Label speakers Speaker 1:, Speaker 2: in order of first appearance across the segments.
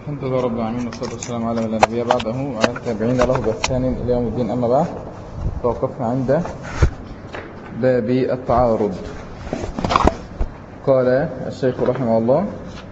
Speaker 1: الحمد لله رب العالمين والصلاة والسلام على من لا نبي بعده وعلى التابعين له بإحسان إلى يوم الدين. أما بعد، توقفنا عند باب التعارض. قال الشيخ رحمه الله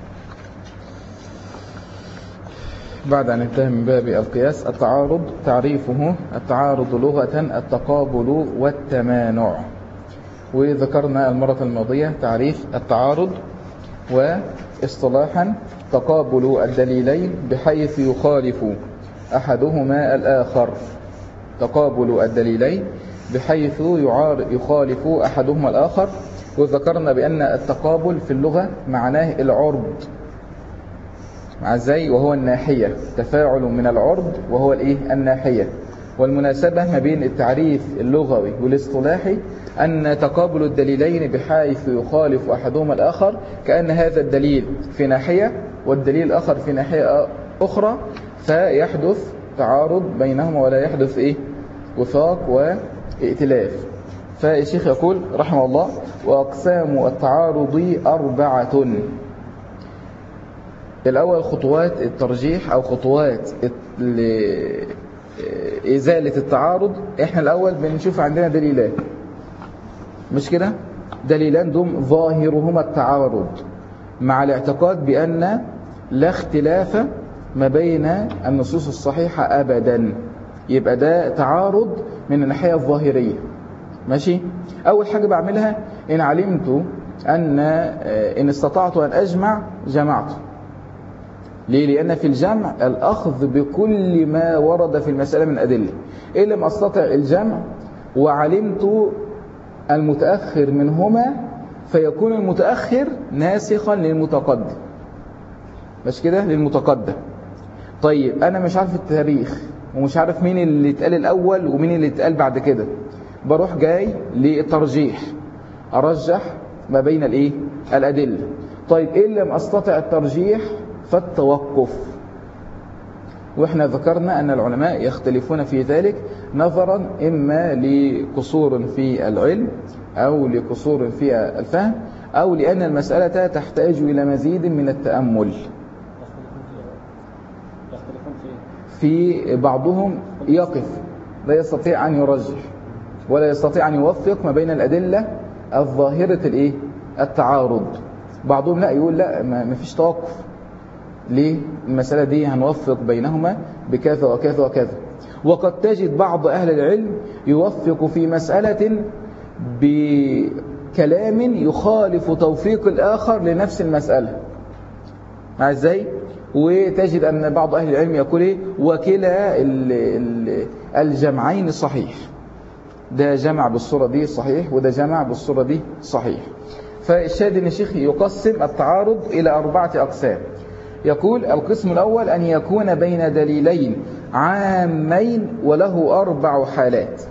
Speaker 1: بعد أن انتهى من باب القياس: التعارض تعريفه: التعارض لغة التقابل والتمانع. وذكرنا المرة الماضية تعريف التعارض، واصطلاحا تقابل الدليلين بحيث يخالف أحدهما الآخر. تقابل الدليلين بحيث يخالف أحدهما الآخر. وذكرنا بأن التقابل في اللغة معناه العرض مع زي وهو الناحية، تفاعل من العرض وهو الناحية. والمناسبة ما بين التعريف اللغوي والاصطلاحي أن تقابل الدليلين بحيث يخالف أحدهما الآخر كأن هذا الدليل في ناحية والدليل الآخر في ناحية أخرى، فيحدث تعارض بينهما ولا يحدث وفاق وائتلاف. فالشيخ يقول رحمه الله: وأقسام التعارض 4. الأول خطوات الترجيح أو خطوات إزالة التعارض. إحنا الأول بنشوف عندنا دليلان، مش كده؟ دليلان دوم ظاهرهما التعارض مع الاعتقاد بأن لا اختلاف ما بين النصوص الصحيحة أبدا. يبقى ده تعارض من الناحية الظاهرية، ماشي؟ أول حاجة بعملها إن علمت إن استطعت أن أجمع جمعت. ليه؟ لأن في الجمع الأخذ بكل ما ورد في المسألة من أدلة. إن لم أستطع الجمع وعلمت المتأخر منهما فيكون المتأخر ناسخا للمتقدم، مش كده؟ للمتقدم. طيب أنا مش عارف التاريخ ومش عارف مين اللي اتقال الأول ومين اللي اتقال بعد كده، بروح جاي للترجيح، أرجح ما بين الأدلة. طيب إن لم أستطع الترجيح فالتوقف. وإحنا ذكرنا أن العلماء يختلفون في ذلك نظرا إما لقصور في العلم أو لقصور في الفهم أو لأن المسألة تحتاج إلى مزيد من التأمل. في بعضهم يقف لا يستطيع أن يرجح ولا يستطيع أن يوفق ما بين الأدلة الظاهرة التعارض. بعضهم لا، يقول لا، ما فيش توقف. ليه؟ المسألة دي هنوفق بينهما بكذا وكذا وكذا. وقد تجد بعض أهل العلم يوفق في مسألة بكلام يخالف توفيق الآخر لنفس المسألة. مع ازاي؟ وتجد أن بعض أهل العلم يقول وكلا الجمعين صحيح. ده جمع بالصورة دي صحيح وده جمع بالصورة دي صحيح. فالشاهد أن الشيخ يقسم التعارض إلى 4 أقسام. يقول: القسم الأول أن يكون بين دليلين عامين وله 4 حالات.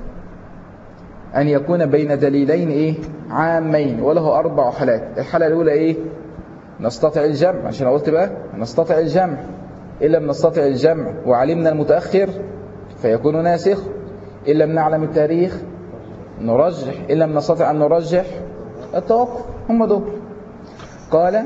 Speaker 1: أن يكون بين دليلين عامين وله 4 حالات. الحالة الأولى نستطيع الجمع، عشان قلت بقى نستطيع الجمع. إن لم نستطيع الجمع وعلمنا المتأخر فيكون ناسخ. إن لم نعلم التاريخ نرجح. إن لم نستطيع أن نرجح التوقف. هم دول. قال: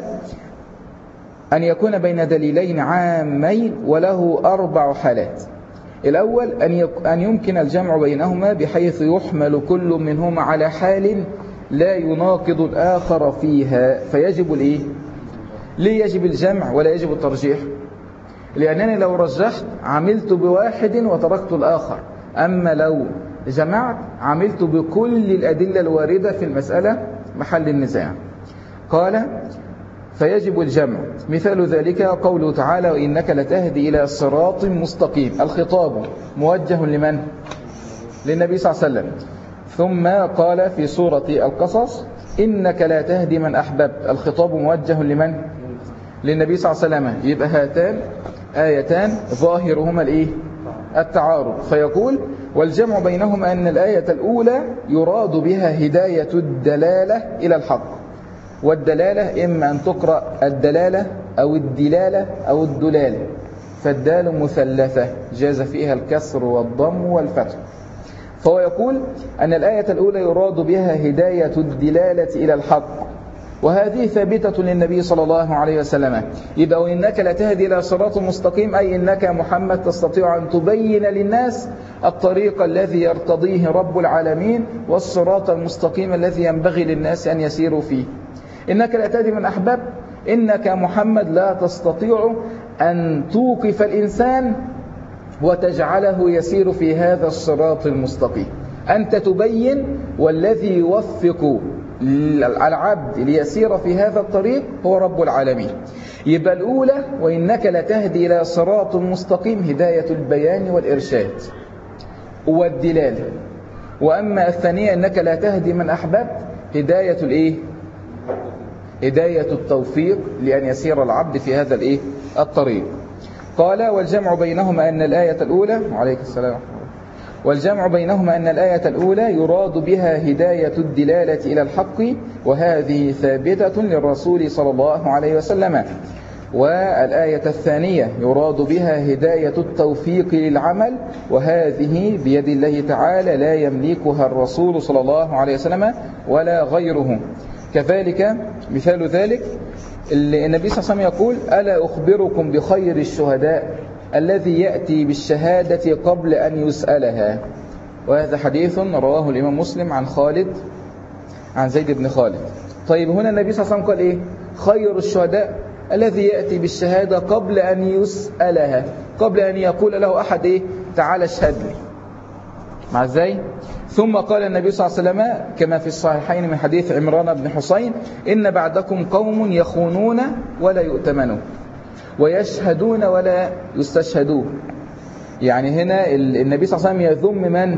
Speaker 1: أن يكون بين دليلين عامين وله 4 حالات. الأول أن يمكن الجمع بينهما بحيث يحمل كل منهما على حال لا يناقض الآخر فيها فيجب ليه يجب الجمع ولا يجب الترجيح؟ لأنني لو رجحت عملت بواحد وتركت الآخر، أما لو جمعت عملت بكل الأدلة الواردة في المسألة محل النزاع. قال: فيجب الجمع. مثال ذلك قوله تعالى: وإنك لتهدي إلى صراط مستقيم. الخطاب موجه لمن؟ للنبي صلى الله عليه وسلم. ثم قال في سورة القصص: إنك لا تهدي من أحببت. الخطاب موجه لمن؟ للنبي صلى الله عليه وسلم. يبقى هاتان آيتان ظاهرهما التعارض. فيقول: والجمع بينهما أن الآية الأولى يراد بها هداية الدلالة إلى الحق. والدلالة إما أن تقرأ الدلالة أو الدلالة أو الدلالة، فالدال مثلثة جاز فيها الكسر والضم والفتح. فهو يقول أن الآية الأولى يراد بها هداية الدلالة إلى الحق، وهذه ثابتة للنبي صلى الله عليه وسلم. يبقى وإنك لتهدي إلى صراط مستقيم، أي إنك محمد تستطيع أن تبين للناس الطريق الذي يرتضيه رب العالمين والصراط المستقيم الذي ينبغي للناس أن يسيروا فيه. إنك لا تهدي من أحببت، إنك محمد لا تستطيع أن توقف الإنسان وتجعله يسير في هذا الصراط المستقيم. أنت تبين، والذي يوفق العبد ليسير في هذا الطريق هو رب العالمين. يبقى الأولى وإنك لتهدي إلى صراط مستقيم، هداية البيان والإرشاد والدلالة. وأما الثانية إنك لا تهدي من أحببت، هداية الإيه؟ هداية التوفيق لأن يسير العبد في هذا الإيه؟ الطريق. قال والجمع بينهما أن الآية الأولى، وعليك السلام، والجمع بينهما أن الآية الأولى يراد بها هداية الدلالة إلى الحق، وهذه ثابتة للرسول صلى الله عليه وسلم. والآية الثانية يراد بها هداية التوفيق للعمل، وهذه بيد الله تعالى لا يملكها الرسول صلى الله عليه وسلم ولا غيره. كذلك مثال ذلك النبي صلى الله عليه وسلم يقول ألا أخبركم بخير الشهداء الذي يأتي بالشهادة قبل أن يسألها. وهذا حديث رواه الإمام مسلم عن خالد عن زيد بن خالد. طيب هنا النبي صلى الله عليه وسلم قال إيه؟ خير الشهداء الذي يأتي بالشهادة قبل أن يسألها، قبل أن يقول له أحد إيه؟ تعال اشهدني. مع ازاي؟ ثم قال النبي صلى الله عليه وسلم كما في الصحيحين من حديث عمران بن حسين إن بعدكم قوم يخونون ولا يؤتمنون ويشهدون ولا يستشهدون. يعني هنا النبي صلى الله عليه وسلم يذم من؟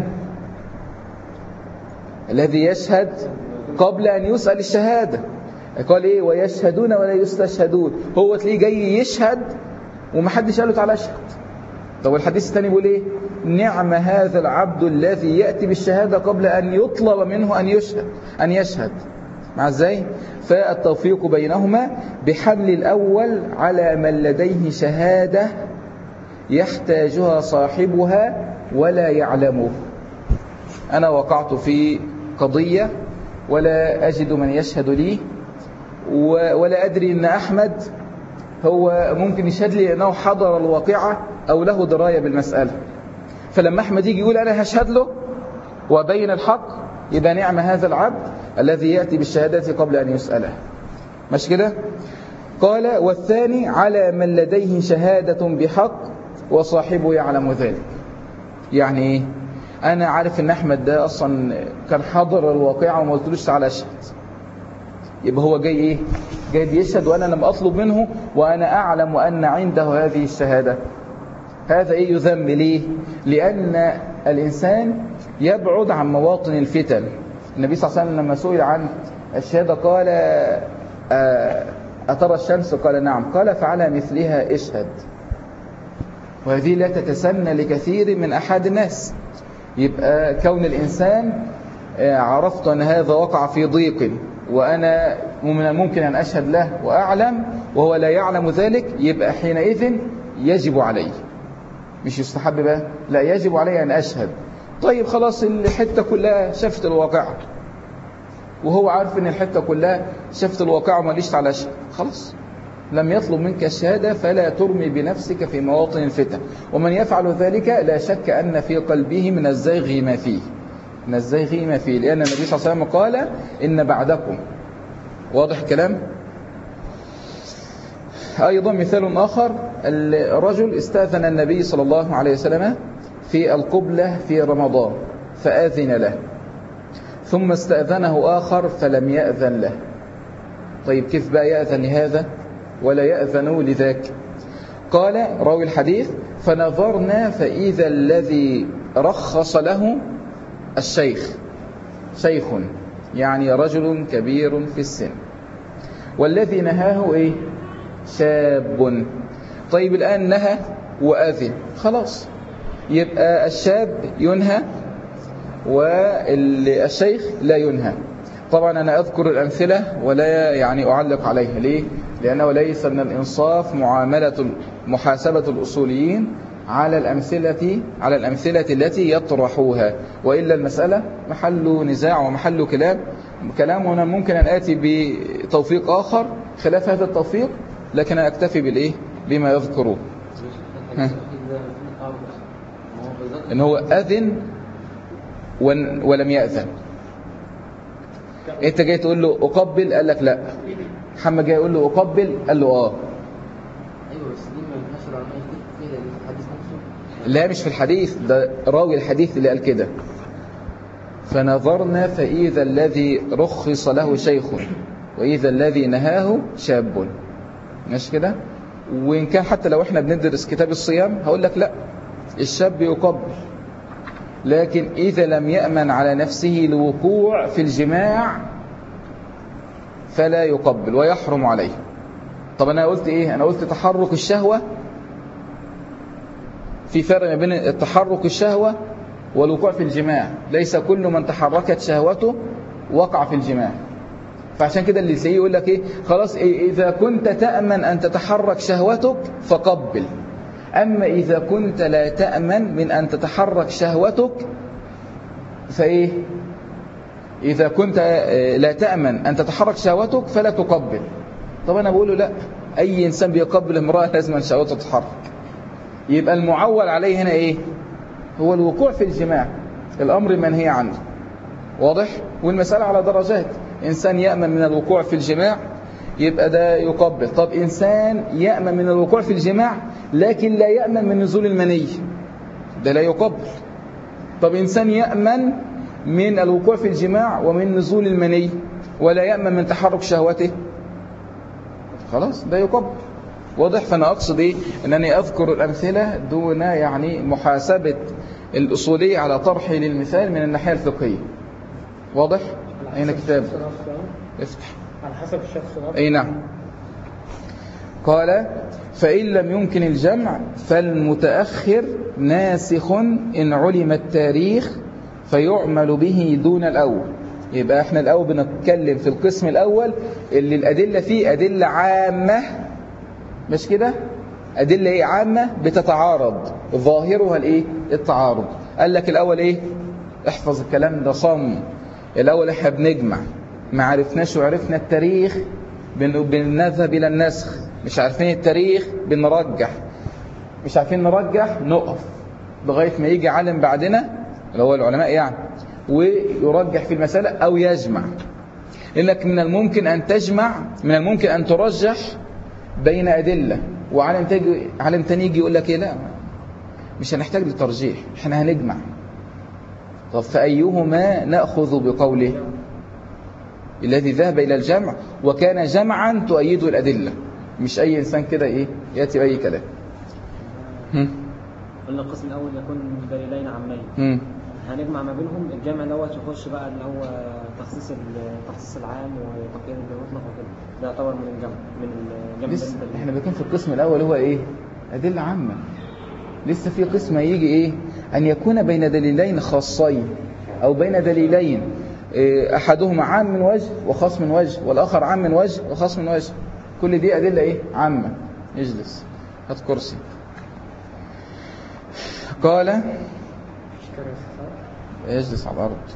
Speaker 1: الذي يشهد قبل أن يسأل الشهادة. قال إيه؟ ويشهدون ولا يستشهدون. هو تلاقيه جاي يشهد ومحدش قال له تعالى اشهد. طب الحديث الثاني بيقول إيه؟ نعم هذا العبد الذي يأتي بالشهادة قبل أن يطلب منه أن يشهد. مع ازاي؟ فالتوفيق بينهما بحمل الأول على من لديه شهادة يحتاجها صاحبها ولا يعلمه. أنا وقعت في قضية ولا أجد من يشهد لي، ولا أدري أن أحمد هو ممكن يشهد لي أنه حضر الواقعة أو له دراية بالمسألة. فلما أحمد يجي يقول أنا هشهد له وبين الحق، يبقى نعم هذا العبد الذي يأتي بالشهادة قبل أن يسأله. مش كده؟ قال والثاني على من لديه شهادة بحق وصاحبه يعلم ذلك. يعني إيه؟ أنا عارف أن أحمد ده أصلا كان حضر الواقعة وما قلتلوش تعالى أشهد، يبقى هو جاي إيه؟ جاي يشهد وأنا لم أطلب منه وأنا أعلم أن عنده هذه الشهادة. هذا إيه؟ يذم. ليه؟ لأن الإنسان يبعد عن مواطن الفتن. النبي صلى الله عليه وسلم لما سئل عن الشهادة قال أترى الشمس؟ قال نعم. قال فعلى مثلها اشهد. وهذه لا تتسنى لكثير من أحد الناس. يبقى كون الإنسان عرفت أن هذا وقع في ضيق وأنا من الممكن أن أشهد له وأعلم وهو لا يعلم ذلك، يبقى حينئذ يجب عليه، مش يستحب بقى، لا يجب عليه أن أشهد. طيب خلاص الحتة كلها شفت الواقعة وهو عارف أن الحتة كلها شفت الواقعة وما ليش على شيء، خلاص لم يطلب منك الشهادة فلا ترمي بنفسك في مواطن الفتن. ومن يفعل ذلك لا شك أن في قلبه من الزيغ ما فيه، من الزيغ ما فيه، لأن النبي صلى الله عليه وسلم قال إن بعدكم. واضح الكلام؟ أيضا مثال آخر، الرجل استأذن النبي صلى الله عليه وسلم في القبلة في رمضان فآذن له، ثم استأذنه آخر فلم يأذن له. طيب كيف بقى يأذن لهذا ولا يأذن لذاك؟ قال راوي الحديث فنظرنا فإذا الذي رخص له الشيخ، شيخ يعني رجل كبير في السن، والذي نهاه إيه؟ شاب. طيب الآن نهى وآذن، خلاص يبقى الشاب ينهى والشيخ لا ينهى. طبعا أنا أذكر الأمثلة ولا يعني أعلق عليها. ليه؟ لأنه ليس من الإنصاف محاسبة الأصوليين على الأمثلة التي يطرحوها، وإلا المسألة محل نزاع ومحل كلام كلام، وأنا ممكن أن آتي بتوفيق آخر خلاف هذا التوفيق، لكن أنا أكتفي بالإيه بما يذكروه. إن هو أذن ولم يأذن. أنت جاي تقول له أقبل، قال لك لا. محمد جاي يقول له أقبل، قال له آه.
Speaker 2: أيوة بس دي ما ينفعش العلماء يكتب كده، دي في الحديث نفسه.
Speaker 1: لا مش في الحديث، ده راوي الحديث اللي قال كده. فنظرنا فإذا الذي رخص له شيخ وإذا الذي نهاه شاب. مش كده؟ وإن كان حتى لو احنا بندرس كتاب الصيام هقول لك لا، الشاب يقبل، لكن إذا لم يأمن على نفسه الوقوع في الجماع فلا يقبل ويحرم عليه. طب أنا قلت إيه؟ أنا قلت تحرك الشهوة. في فرق ما بين التحرك الشهوة والوقوع في الجماع. ليس كل من تحركت شهوته وقع في الجماع. فعشان كده اللي سيء يقول لك إيه؟ خلاص إيه، إذا كنت تأمن أن تتحرك شهوتك فقبل. أما إذا كنت لا تأمن من أن تتحرك شهوتك فإيه؟ إذا كنت لا تأمن أن تتحرك شهوتك فلا تقبل. طب أنا بقوله لا، أي إنسان بيقبل امرأة لازم أن شهوته تتحرك. يبقى المعول عليه هنا إيه؟ هو الوقوع في الجماع، الأمر منهي عنه. واضح؟ والمسألة على درجات. إنسان يأمن من الوقوع في الجماع يبقى ده يقبل. طب إنسان يأمن من الوقوع في الجماع لكن لا يأمن من نزول المني، ده لا يقبل. طب إنسان يأمن من الوقوع في الجماع ومن نزول المني ولا يأمن من تحرك شهوته، خلاص ده يقبل. واضح؟ فأنا أقصد إيه؟ أنني أذكر الأمثلة دون يعني محاسبة الأصولية على طرحي للمثال من الناحية الفقهية. واضح؟ أين كتاب؟ افتح.
Speaker 3: على حسب الشخص.
Speaker 1: أي نعم. قال فإن لم يمكن الجمع فالمتأخر ناسخ إن علم التاريخ فيعمل به دون الأول. يبقى احنا الأول بنتكلم في القسم الأول اللي الأدلة فيه أدلة عامة، مش كده؟ أدلة إيه عامة بتتعارض، ظاهرها الإيه؟ التعارض. قال لك الأول إيه؟ احفظ الكلام ده صم. الأول احنا بنجمع، ما عرفناش وعرفنا التاريخ بنذهب إلى النسخ، مش عارفين التاريخ بنرجح، مش عارفين نرجح نقف لغاية ما يجي عالم بعدنا اللي هو العلماء يعني ويرجح في المسألة أو يجمع. لأنك من الممكن أن تجمع، من الممكن أن ترجح بين أدلة، وعالم تاني يجي يقول لك إيه؟ لا مش هنحتاج للترجيح، احنا هنجمع. طب فأيهما نأخذ بقوله؟ الذي ذهب إلى الجمع وكان جمعا تؤيده الأدلة، مش أي إنسان كده إيه يأتي بأي كلام.
Speaker 3: قلنا القسم الأول يكون دليلين عامين، هنجمع ما بينهم. الجمع دوت يخش بقى اللي هو تخصيص العام وتقييد المطلق وكده، ده يعتبر من الجمع، من الجمع.
Speaker 1: احنا بنكون في القسم الأول هو إيه؟ أدلة عامة. لسه في قسم يجي إيه؟ أن يكون بين دليلين خاصين أو بين دليلين أحدهما عام من وجه وخاص من وجه والآخر عام من وجه وخاص من وجه. كل دي أدلة إيه؟ عامة. اجلس، هات كرسي. قال اجلس على الأرض.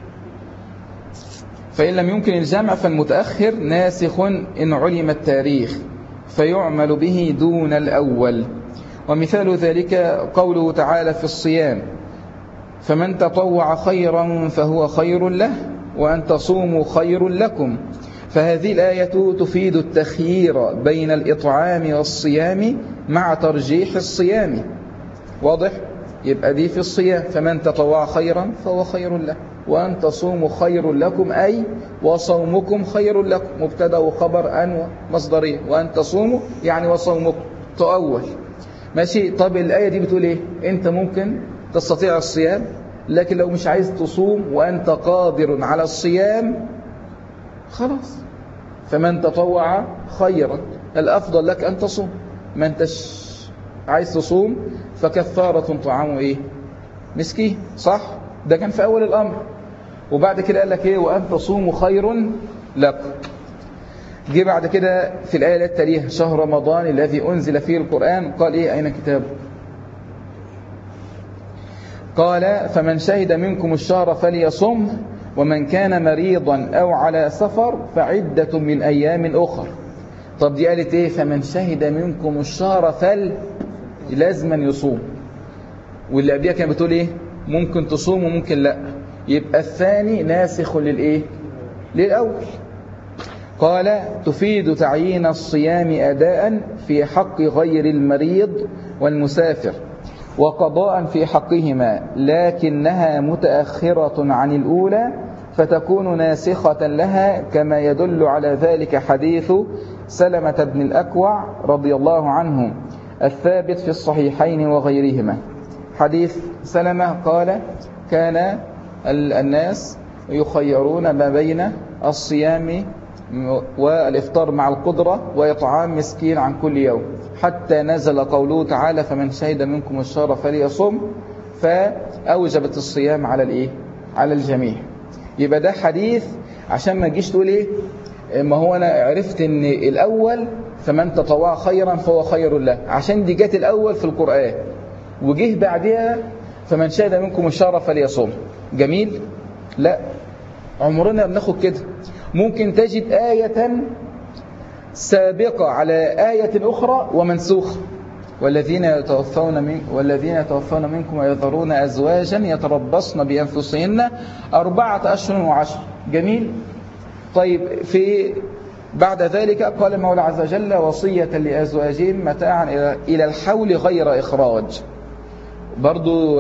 Speaker 1: فإن لم يمكن الجمع فالمتأخر ناسخ إن علم التاريخ فيعمل به دون الأول. ومثال ذلك قوله تعالى في الصيام: فمن تطوع خيرا فهو خير له وأن تصوموا خير لكم. فهذه الآية تفيد التخيير بين الإطعام والصيام مع ترجيح الصيام. واضح؟ يبقى دي في الصيام، فمن تطوع خيرا فهو خير له وأن تصوموا خير لكم، أي وصومكم خير لكم، مبتدا وخبر أن مصدرية، وأن تصوموا يعني وصومكم تؤول. ماشي. طب الآية دي بتقول إيه؟ أنت ممكن تستطيع الصيام، لكن لو مش عايز تصوم وأنت قادر على الصيام خلاص، فمن تطوع خيرا الأفضل لك أن تصوم. ما أنتش عايز تصوم فكفارة طعام إيه؟ مسكين، صح؟ ده كان في أول الأمر. وبعد كده قال لك إيه؟ وأن تصوموا خير لكم. جه بعد كده في الآية التالية: شهر رمضان الذي أنزل فيه القرآن. قال إيه؟ أين كتاب؟ قال: فمن شهد منكم الشهر فليصم. ومن كان مريضا أو على سفر فعدة من أيام أخر. طب دي قالت إيه؟ فمن شهد منكم الشهر لازما يصوم. واللي قبلها كانت بتقول إيه؟ ممكن تصوم وممكن لا. يبقى الثاني ناسخ للإيه؟ للأول. قال تفيد تعيين الصيام أداء في حق غير المريض والمسافر وقضاء في حقهما، لكنها متأخرة عن الأولى فتكون ناسخة لها، كما يدل على ذلك حديث سلمة بن الأكوع رضي الله عنه الثابت في الصحيحين وغيرهما. حديث سلمة قال كان الناس يخيرون ما بين الصيام والإفطار مع القدرة وإطعام مسكين عن كل يوم، حتى نزل قوله تعالى فمن شهد منكم الشهر فليصم، فأوجبت الصيام على الإيه؟ على الجميع. يبقى ده حديث عشان ما تجيش تقول إيه ما هو أنا عرفت إن الأول فمن تطوع خيرا فهو خير له، عشان دي جت الأول في القرآن وجه بعدها فمن شهد منكم الشهر فليصم. جميل؟ لا، عمرنا بناخد كده. ممكن تجد آية سابقة على آية أخرى ومنسوخة. والذين يتوفون منكم ويذرون أزواجا يتربصن بأنفسهن 4 أشهر و10. جميل. طيب بعد ذلك قال المولى عز وجل وصية لأزواجهم متاعا إلى الحول غير إخراج. برضو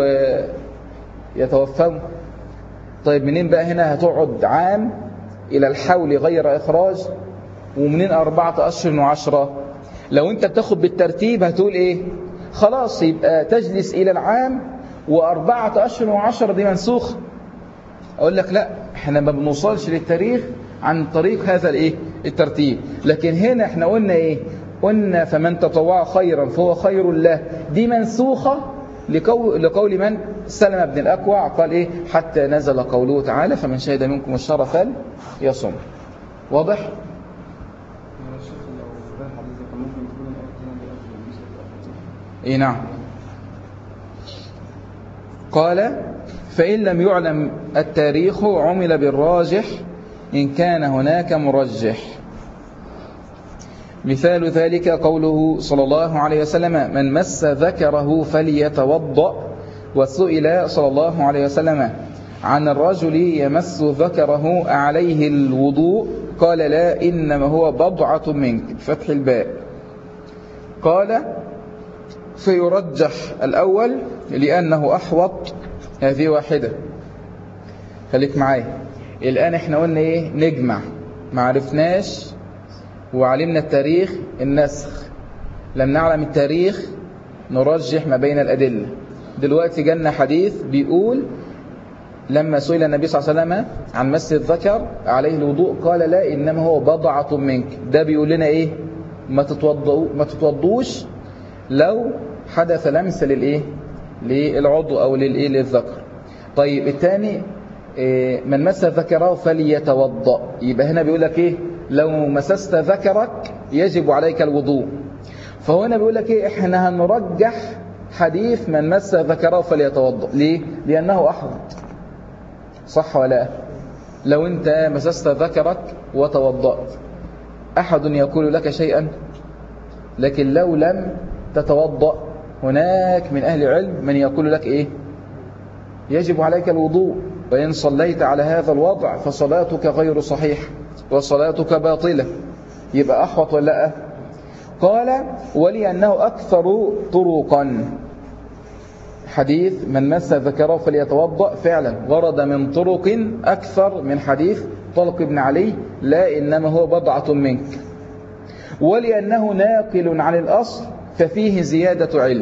Speaker 1: يتوفون. طيب منين بقى هنا هتقعد عام إلى الحول غير إخراج، ومنين 4 أشهر و10؟ لو أنت بتاخد بالترتيب هتقول إيه؟ خلاص يبقى تجلس إلى العام و4 أشهر و10 دي منسوخ. أقول لك لا، احنا ما بنوصلش للتاريخ عن طريق هذا الإيه؟ الترتيب. لكن هنا احنا قلنا إيه؟ قلنا فمن تطوع خيرا فهو خير له، دي منسوخة لقول من؟ سلمة بن الأكوع. قال إيه؟ حتى نزل قوله تعالى فمن شهد منكم الشهر فليصم. واضح؟ إيه نعم. قال فإن لم يعلم التاريخ عمل بالراجح إن كان هناك مرجح. مثال ذلك قوله صلى الله عليه وسلم من مس ذكره فليتوضأ. وسئل صلى الله عليه وسلم عن الرجل يمس ذكره عليه الوضوء قال لا إنما هو بضعة منك فتح الباء. قال فيرجح الأول لأنه أحوط. هذه واحدة. خليك معايا الآن. احنا قلنا ايه؟ نجمع، ما عرفناش وعلمنا التاريخ النسخ، لم نعلم التاريخ نرجح ما بين الأدلة. دلوقتي جانا حديث بيقول لما سئل النبي صلى الله عليه وسلم عن مس الذكر عليه الوضوء قال لا إنما هو بضعة منك. ده بيقول لنا ايه؟ ما تتوضوش لو حدث لمس للايه؟ للعضو او للايه؟ للذكر. طيب الثاني من مس ذكره فليتوضأ. يبقى هنا بيقول لك ايه؟ لو مسست ذكرك يجب عليك الوضوء. فهو هنا بيقول لك ايه؟ احنا هنرجح حديث من مس ذكره فليتوضأ. ليه؟ لأنه أحوط. صح ولا؟ لو انت مسست ذكرك وتوضأت أحد يقول لك شيئا، لكن لو لم تتوضأ هناك من أهل العلم من يقول لك إيه؟ يجب عليك الوضوء، وإن صليت على هذا الوضع فصلاتك غير صحيح وصلاتك باطلة. يبقى أحوط ولا لا؟ قال ولأنه أكثر طرقا. حديث من مس ذكره فليتوضأ فعلا ورد من طرق أكثر من حديث طلق بن علي لا إنما هو بضعة منك. ولأنه ناقل عن الأصل ففيه زيادة علم.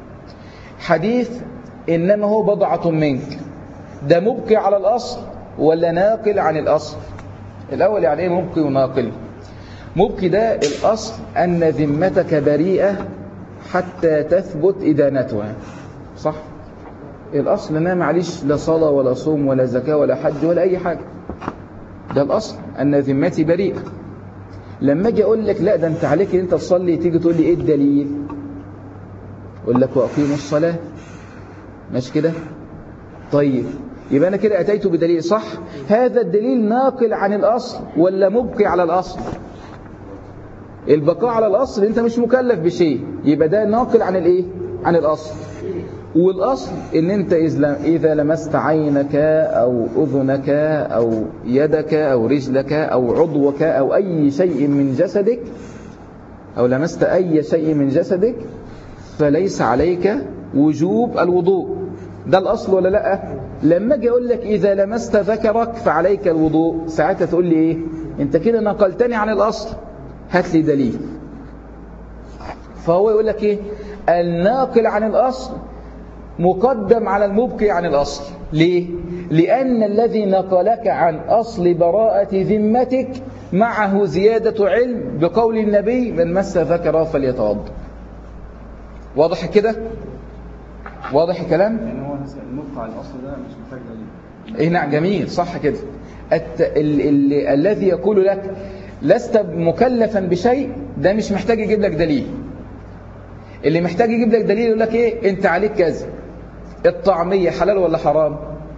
Speaker 1: حديث إنما هو بضعة منك ده مبقي على الأصل ولا ناقل عن الأصل؟ الأول يعني إيه مبقي وناقل؟ مبقي ده الأصل أن ذمتك بريئة حتى تثبت إدانتها. صح؟ الأصل أنا معليش لا صلاة ولا صوم ولا زكاة ولا حج ولا أي حاجة. ده الأصل أن ذمتي بريئة. لما أجي أقول لك لا ده أنت عليك أن أنت تصلي، تيجي تقول لي إيه الدليل؟ أقول لك وأقيموا الصلاة. مش كده؟ طيب يبقى أنا كده أتيت بدليل صح. هذا الدليل ناقل عن الأصل ولا مبقي على الأصل؟ البقاء على الأصل أنت مش مكلف بشيء، يبقى ده ناقل عن الإيه؟ عن الأصل. والأصل إن أنت إذا لمست عينك أو أذنك أو يدك أو رجلك أو عضوك أو أي شيء من جسدك، أو لمست أي شيء من جسدك، فليس عليك وجوب الوضوء. ده الأصل ولا لأ؟ لما أجي أقول لك إذا لمست ذكرك فعليك الوضوء، ساعتها تقول لي إيه؟ أنت كده نقلتني عن الأصل، هات لي دليل. فهو يقول لك إيه؟ الناقل عن الأصل مقدم على المبقي عن الأصل. ليه؟ لأن الذي نقلك عن أصل براءة ذمتك معه زيادة علم بقول النبي من مس ذكره فليتوضأ. واضح كده؟ واضح الكلام؟
Speaker 4: يعني هو المبقى على الأصل ده مش محتاج دليل.
Speaker 1: إيه نعم، جميل، صح كده. الذي يقول لك لست مكلفا بشيء ده مش محتاج يجيب لك دليل. اللي محتاج يجيب لك دليل يقول لك إيه؟ أنت عليك كذا. الطعمية حلال ولا حرام؟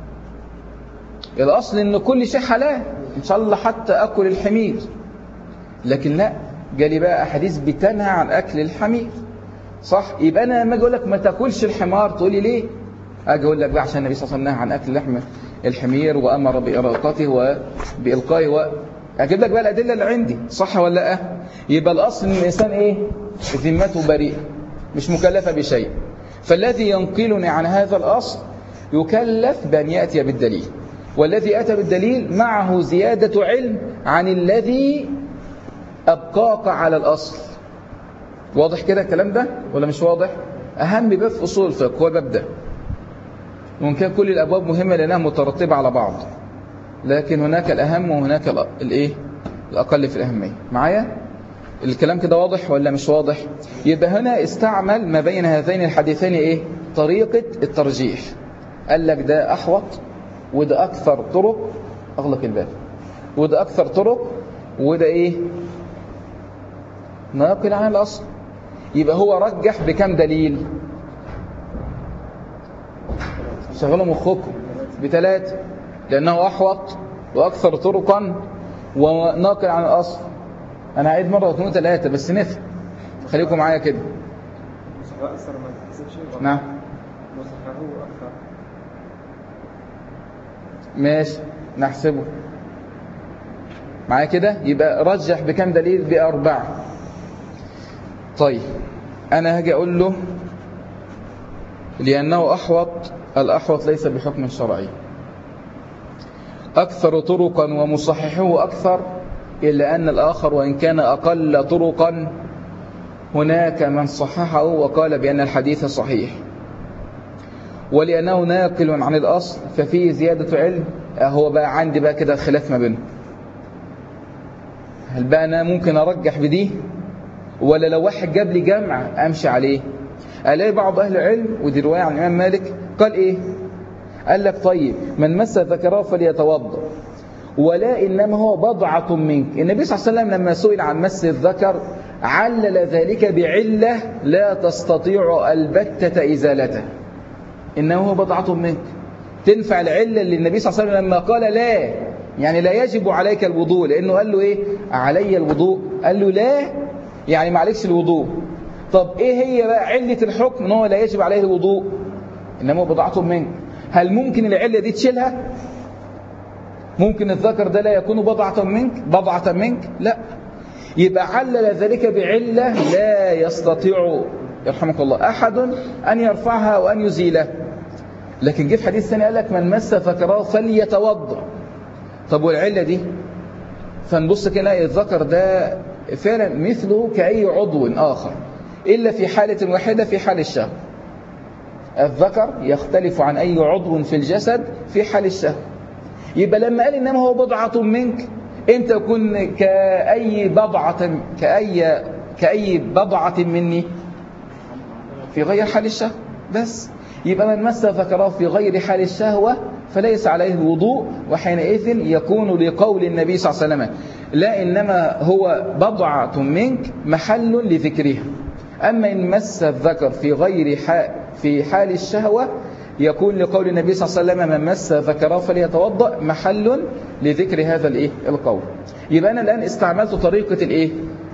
Speaker 1: الأصل إن كل شيء حلال، إن شاء الله حتى أكل الحمير. لكن لا، جالي بقى أحاديث بتنهى عن أكل الحمير، صح؟ يبقى أنا لما أجي أقول لك ما تاكلش الحمار تقول لي ليه؟ أجي أقول لك بقى عشان النبي صلى الله عليه وسلم نهى عن أكل لحم الحمير وأمر بإراقته وبإلقائه أجيب لك بقى الأدلة اللي عندي، صح ولا لا؟ يبقى الأصل إن الإنسان إيه؟ ذمته بريئة، مش مكلفة بشيء. فالذي ينقلني عن هذا الأصل يكلف بأن يأتي بالدليل، والذي أتى بالدليل معه زيادة علم عن الذي أبقاك على الأصل. واضح كده الكلام ده ولا مش واضح؟ أهم باب في أصول الفقه هو الباب ده. ممكن كل الأبواب مهمة لأنها مترتبة على بعض، لكن هناك الأهم وهناك الإيه؟ الأقل في الأهمية. معايا؟ الكلام كده واضح ولا مش واضح؟ يبقى هنا استعمل ما بين هذين الحديثين إيه؟ طريقة الترجيح. قال لك ده أحوط وده أكثر طرق، أغلق الباب، وده أكثر طرق وده إيه؟ ناقل عن الأصل. يبقى هو رجح بكم دليل؟ شغلوا مخكم ب3، لأنه أحوط وأكثر طرقا وناقل عن الأصل. أنا عيد مرة 2 و3 بس نفهم، خليكم معايا كده.
Speaker 3: أكثر ما تحسبش.
Speaker 1: نعم
Speaker 3: مصححه أكثر.
Speaker 1: ماشي نحسبه معايا كده. يبقى رجح بكم دليل؟ ب4. طيب أنا هاجي أقول له لأنه أحوط، الأحوط ليس بحكم شرعي، أكثر طرقا ومصححه أكثر، إلا أن الآخر وإن كان أقل طرقا هناك من صححه وقال بأن الحديث صحيح. ولأنه ناقل عن الأصل ففيه زيادة علم. هو بقى عندي بقى كده خلاف ما بينه، هل بقى أنا ممكن أرجح بدي ولا لو واحد جاب لي جمع أمشي عليه؟ ألاقي بعض أهل العلم، ودي رواية عن الإمام مالك، قال إيه؟ قال لك طيب من مس ذكره فليتوضأ، ولا إنما هو بضعة منك. النبي صلى الله عليه وسلم لما سئل عن مس الذكر علل ذلك بعلة لا تستطيع البتة إزالته، إنه هو بضعة منك. تنفع العلة اللي النبي صلى الله عليه وسلم لما قال لا، يعني لا يجب عليك الوضوء، لأنه قال له إيه؟ علي الوضوء، قال له لا يعني ما عليكش الوضوء. طب إيه هي بقى علة الحكم إنه لا يجب عليه الوضوء؟ إنما هو بضعة منك. هل ممكن العلة دي تشيلها؟ ممكن الذكر ده لا يكون بضعة منك؟ لا. يبقى علل ذلك بعلة لا يستطيع يرحمك الله أحد أن يرفعها وأن يزيلها. لكن جه في حديث ثاني قال لك من مس ذكره فليتوضأ. طب والعلة دي؟ فنبص كده نلاقي الذكر ده فعلا مثله كأي عضو آخر إلا في حالة واحدة، في حال الشهوة. الذكر يختلف عن أي عضو في الجسد في حال الشهوة. يبقى لما قال إنما هو بضعة منك، أنت تكون كأي بضعة مني في غير حال الشهوة بس. يبقى من مس ذكره في غير حال الشهوة فليس عليه الوضوء، وحينئذ يكون لقول النبي صلى الله عليه وسلم لا إنما هو بضعة منك محل لذكرها. أما إن مس الذكر في غير في حال الشهوة يكون لقول النبي صلى الله عليه وسلم من مس ذكره فليتوضأ محل لذكر هذا الإيه القول. يبقى أنا الآن استعملت طريقة الإيه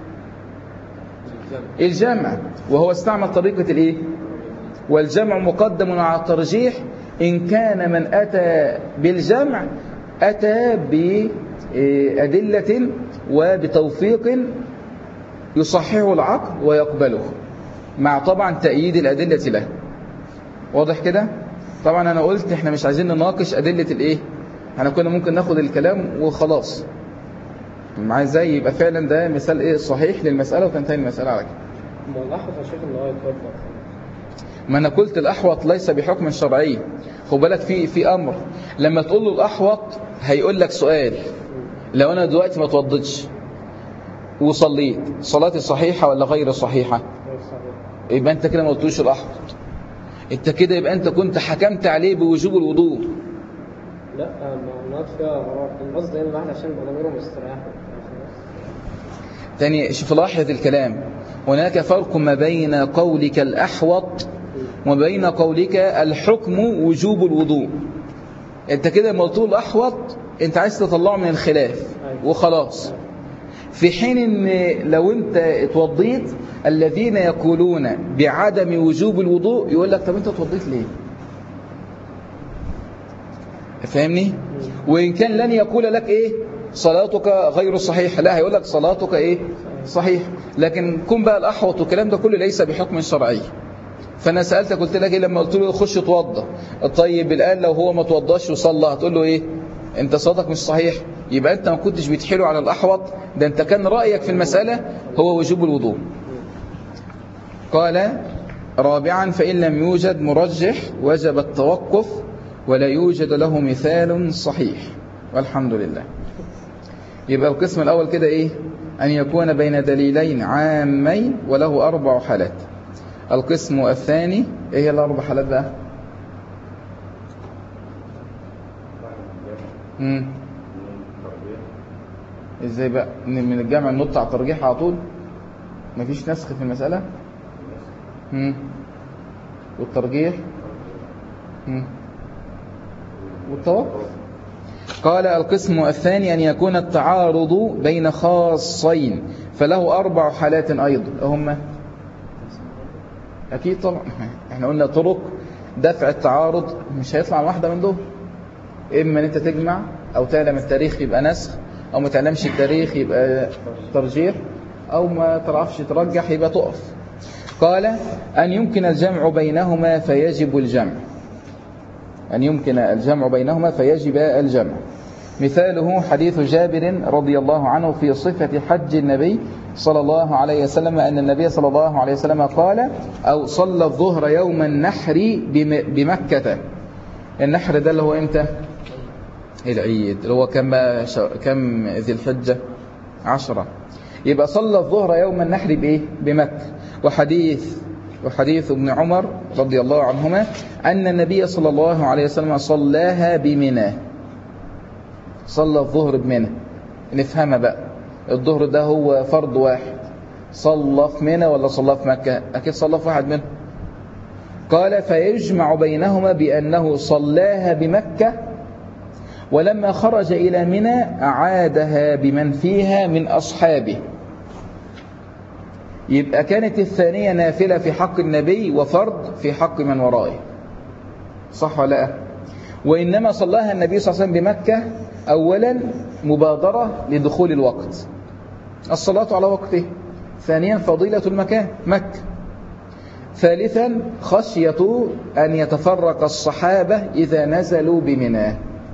Speaker 1: الجمع، وهو استعمل طريقة الإيه والجمع مقدم على الترجيح إن كان من أتى بالجمع أتى بأدلة وبتوفيق يصححه العقل ويقبله مع طبعا تأييد الأدلة له. واضح كده؟ طبعا أنا قلت إحنا مش عايزين نناقش أدلة الإيه، احنا كنا ممكن ناخد الكلام وخلاص معاه ازاي يبقى فعلا ده مثال إيه صحيح للمسألة وتنتهي المسألة على كده.
Speaker 3: ما الأحوط يا شيخ إن هو يتوضأ.
Speaker 1: ما أنا قلت الأحوط ليس بحكم شرعي. خد بالك في أمر لما تقول له الأحوط هيقول لك سؤال، لو أنا دلوقتي ما توضتش وصليت صلاتي صحيحة ولا غير صحيحة؟ يبقى أنت كده ما قلتوش الأحوط، أنت كده يبقى أنت كنت حكمت عليه بوجوب الوضوء.
Speaker 3: لا ما فيها غرض، القصد هنا احنا عشان ضميرهم يستريحوا.
Speaker 1: تاني شوف لاحظ الكلام، هناك فرق ما بين قولك الأحوط وبين قولك الحكم وجوب الوضوء. انت كده لما قلت له الأحوط انت عايز تطلعه من الخلاف وخلاص، في حين ان لو انت اتوضيت الذين يقولون بعدم وجوب الوضوء يقول لك طب انت اتوضيت ليه؟ فاهمني؟ وإن كان لن يقول لك إيه صلاتك غير صحيحة، لا هيقول لك صلاتك إيه صحيح. لكن كن بقى الأحوط والكلام ده كله ليس بحكم شرعي. فأنا سألتك قلت لك إيه لما قلت له خش توضى، طيب الآن لو هو ما توضاش وصلى هتقول له إيه؟ أنت صلاتك مش صحيح. يبقى أنت ما كنتش بتحيله على الأحوط، ده أنت كان رأيك في المسألة هو وجوب الوضوء. قال رابعا فإن لم يوجد مرجح وجب التوقف ولا يوجد له مثال صحيح والحمد لله. يبقى القسم الأول كده إيه؟ أن يكون بين دليلين عامين وله 4 حالات. القسم الثاني إيه هي ال4 حالات بقى؟ إزاي بقى؟ من الجمع النط على الترجيح على طول؟ مفيش نسخ في المسألة؟ والترجيح؟ والتوقف. قال القسم الثاني أن يكون التعارض بين خاصين فله 4 حالات أيضا. هم أكيد طبعا احنا قلنا طرق دفع التعارض مش هيطلع واحدة من دول، إما أن أنت تجمع أو تعلم التاريخ يبقى نسخ، أو ما تعلمش التاريخ يبقى ترجيح، أو ما تعرفش ترجح يبقى تقف. قال أن يمكن الجمع بينهما فيجب الجمع، أن يمكن الجمع بينهما فيجب الجمع. مثاله حديث جابر رضي الله عنه في صفة حج النبي صلى الله عليه وسلم أن النبي صلى الله عليه وسلم قال أو صلى الظهر يوم النحر بمكة. النحر ده اللي هو إمتى؟ العيد اللي هو كم ذي الحجة 10. يبقى صلى الظهر يوم النحر بإيه؟ بمكة. وحديث ابن عمر رضي الله عنهما أن النبي صلى الله عليه وسلم صلاها بمنى، صلى الظهر بمنى. نفهمها بقى، الظهر ده هو فرض واحد، صلى في منى ولا صلى في مكة؟ أكيد صلى في واحد منهم. قال فيجمع بينهما بأنه صلاها بمكة ولما خرج إلى منى أعادها بمن فيها من أصحابه. يبقى كانت الثانية نافلة في حق النبي وفرض في حق من ورائه، صح ولا لا؟ وإنما صلاها النبي صلى الله عليه وسلم بمكة أولا مبادرة لدخول الوقت، الصلاة على وقته. ثانيا فضيلة المكان مكة. ثالثا خشية أن يتفرق الصحابة إذا نزلوا بمنى.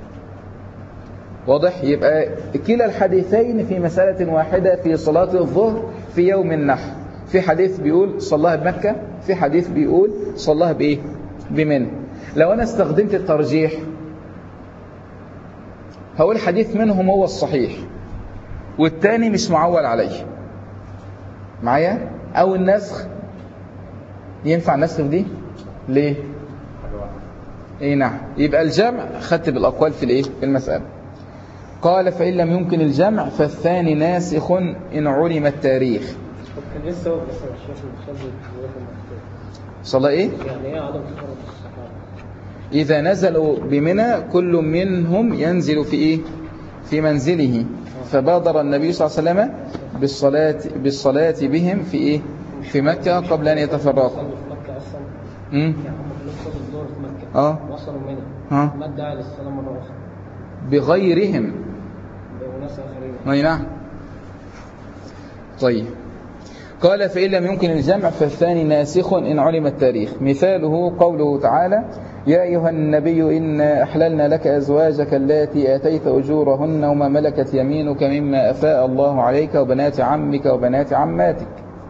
Speaker 1: واضح؟ يبقى كلا الحديثين في مسألة واحدة في صلاة الظهر في يوم النحر. في حديث بيقول صلاها بمكة، في حديث بيقول صلاها بإيه؟ بمنى. لو أنا استخدمت الترجيح هقول حديث منهم هو الصحيح والتاني مش معول عليه معايا. أو النسخ، ينفع النسخ دي ليه؟ ايه نعم. يبقى الجمع خدت بالأقوال في الايه؟ في المسألة. قال فإن لم يمكن الجمع فالثاني ناسخ إن علم التاريخ.
Speaker 3: كان لسه هو بس الشيخ
Speaker 1: صلى ايه؟
Speaker 3: يعني ايه عدم تفرق الصحابة؟
Speaker 1: إذا نزلوا بمنى كل منهم ينزل في إيه؟ في منزله. فبادر النبي صلى الله عليه وسلم بالصلاة بهم في إيه؟ في مكة قبل أن يتفرقوا.
Speaker 3: وصلوا منها ما ادعى للصلاة مرة أخرى
Speaker 1: بغيرهم
Speaker 3: بأناس آخرين.
Speaker 1: نعم. طيب قال فإن لم يمكن الجمع فالثاني ناسخ إن علم التاريخ. مثاله قوله تعالى يا أيها النبي إنا أحللنا لك أزواجك اللاتي آتيت أجورهن وما ملكت يمينك مما أفاء الله عليك وبنات عمك وبنات عماتك.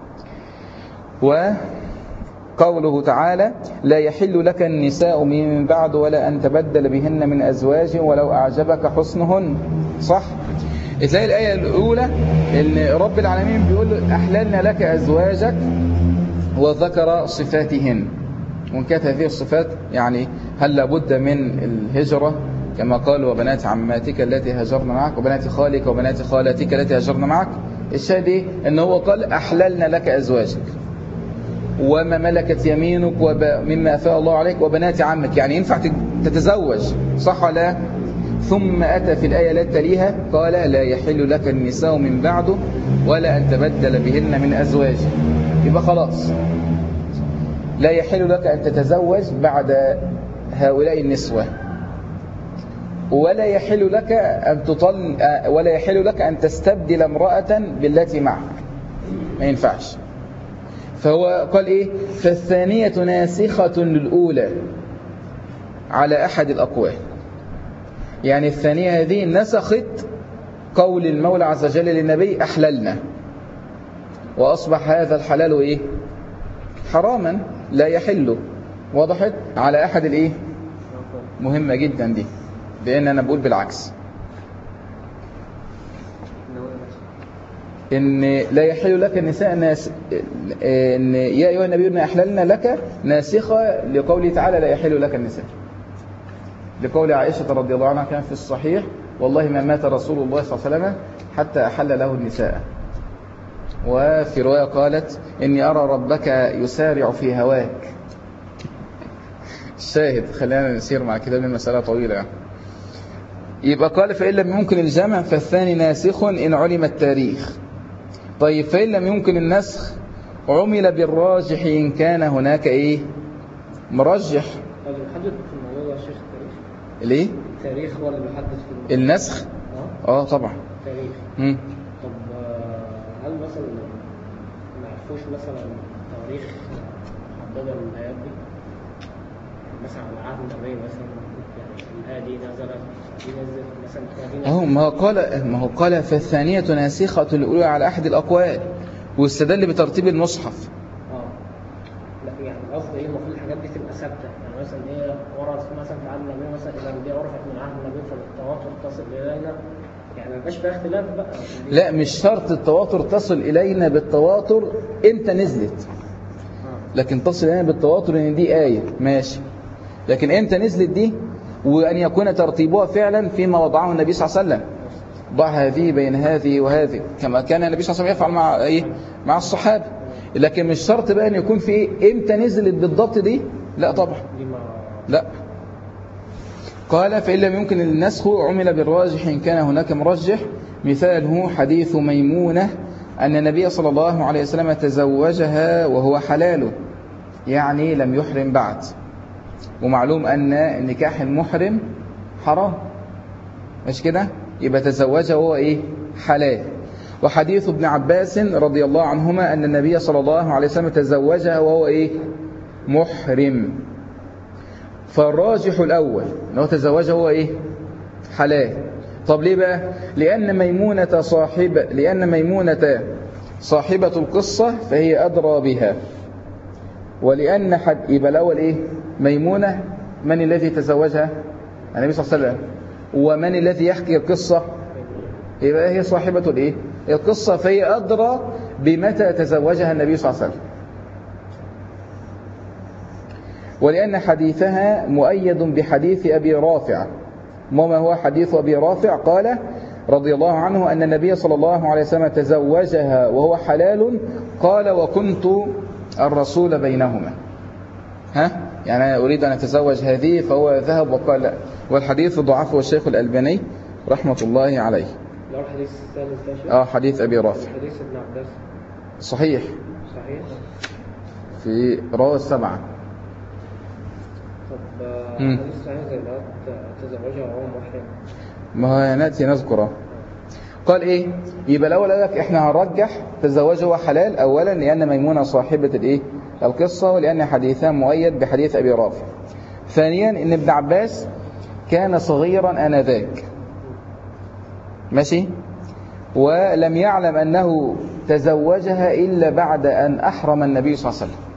Speaker 1: وقوله تعالى لا يحل لك النساء من بعد ولا أن تبدل بهن من أزواج ولو أعجبك حسنهن. صح؟ تلاقي الآية الأولى إن رب العالمين بيقول أحللنا لك أزواجك وذكر صفاتهن، وإن كانت هذه الصفات يعني هل لابد من الهجرة كما قال وبنات عماتك التي هاجرن معك وبنات خالك وبنات خالتك التي هاجرن معك. الشاهد إيه؟ إن هو قال أحللنا لك أزواجك وما ملكت يمينك ومما أفاء الله عليك وبنات عمك، يعني ينفع تتزوج، صح ولا؟ ثم أتى في الآية التي تليها قال لا يحل لك النساء من بعده ولا أن تبدل بهن من أزواج. يبقى خلاص لا يحل لك أن تتزوج بعد هؤلاء النسوة، ولا يحل لك أن تستبدل امرأة بالتي معك، ما ينفعش. فهو قال إيه؟ فالثانية ناسخة للأولى على أحد الأقوال، يعني الثانية هذه نسخت قول المولى عز وجل للنبي أحللنا، وأصبح هذا الحلال إيه؟ حراما لا يحل. وضحت على أحد الإيه؟ مهمة جدا دي، لأن أنا بقول بالعكس إن لا يحل لك النساء إن يا أيها النبي إنا أحللنا لك ناسخة لقوله تعالى لا يحل لك النساء، لقول عائشة رضي الله عنها كان في الصحيح والله ما مات رسول الله صلى الله عليه وسلم حتى أحل له النساء. وفي رواية قالت إني أرى ربك يسارع في هواك. الشاهد خلينا نسير مع كتاب المسألة طويلة يعني. يبقى قال فإن لم يمكن الجمع فالثاني ناسخ إن علم التاريخ. طيب فإن لم يمكن النسخ عمل بالراجح إن كان هناك إيه؟ مرجح.
Speaker 3: اللي بيحدد في الموضوع ده شيخ التاريخ.
Speaker 1: ليه؟
Speaker 3: التاريخ هو اللي بيحدد في الموضوع.
Speaker 1: النسخ؟ طبعا.
Speaker 3: التاريخ. طب هل مثلا ما عرفوش مثلا تواريخ محددة من الآيات دي؟ مثلا على عهد النبي مثلا يعني الآية دي نزلت دي نزلت مثلا
Speaker 1: ما هو قال فالثانية ناسخة الأولى على أحد الأقوال، واستدل بترتيب المصحف.
Speaker 3: لا يعني قصدي ايه؟ المفروض الحاجات دي تبقى ثابته، يعني مثلا هي ورثت مثلا في عهد النبي مثلا اذا دي عرفت من عهد النبي فالتواتر تصل الينا، يعني ما يبقاش فيها اختلاف بقى.
Speaker 1: لا مش شرط التواتر تصل الينا بالتواتر امتى نزلت، لكن تصل الينا بالتواتر ان دي آية ماشي، لكن امتى نزلت دي، وان يكون ترتيبها فعلا فيما وضعه النبي صلى الله عليه وسلم، ضع هذه بين هذه وهذه كما كان النبي صلى الله عليه وسلم يفعل مع ايه؟ مع الصحابه. لكن مش شرط بقى ان يكون في ايه امتى نزلت بالضبط دي، لا طبعا لا. قال فإن لم يمكن النسخ عمل بالراجح إن كان هناك مرجح. مثاله حديث ميمونة أن النبي صلى الله عليه وسلم تزوجها وهو حلال، يعني لم يحرم بعد، ومعلوم أن نكاح المحرم حرام مش كده، يبقى تزوجها وهو إيه؟ حلال. وحديث ابن عباس رضي الله عنهما أن النبي صلى الله عليه وسلم تزوجها وهو إيه؟ محرم. فالراجح الأول أنه تزوجها وهو إيه؟ حلال. طب ليه بقى؟ لأن ميمونة صاحبة القصة فهي أدرى بها، ولأن يبقى الأول إيه؟ ميمونة من الذي تزوجها؟ النبي صلى الله عليه وسلم. ومن الذي يحكي القصة؟ يبقى هي صاحبة الإيه؟ القصة، فهي أدرى بمتى تزوجها النبي صلى الله عليه وسلم. ولأن حديثها مؤيد بحديث أبي رافع. وما هو حديث أبي رافع؟ قال رضي الله عنه أن النبي صلى الله عليه وسلم تزوجها وهو حلال، قال وكنت الرسول بينهما. يعني أنا أريد أن أتزوج هذه فهو ذهب وقال لا. والحديث ضعفه الشيخ الألباني رحمة الله عليه.
Speaker 3: لو الحديث الثالث ده
Speaker 1: حديث أبي رافع
Speaker 3: حديث ابن عباس
Speaker 1: صحيح في رواه السبعة.
Speaker 3: طب حديث صحيح زي ما تزوجها وهو محرم،
Speaker 1: ما نأتي نذكره. قال إيه؟ يبقى الأول قال لك إحنا هنرجح تزوجه هو حلال أولا لأن ميمونة صاحبة الإيه؟ القصة، ولأن حديثها مؤيد بحديث أبي رافع. ثانيا إن ابن عباس كان صغيرا آنذاك، ماشي، ولم يعلم أنه تزوجها إلا بعد أن أحرم النبي صلى الله عليه وسلم.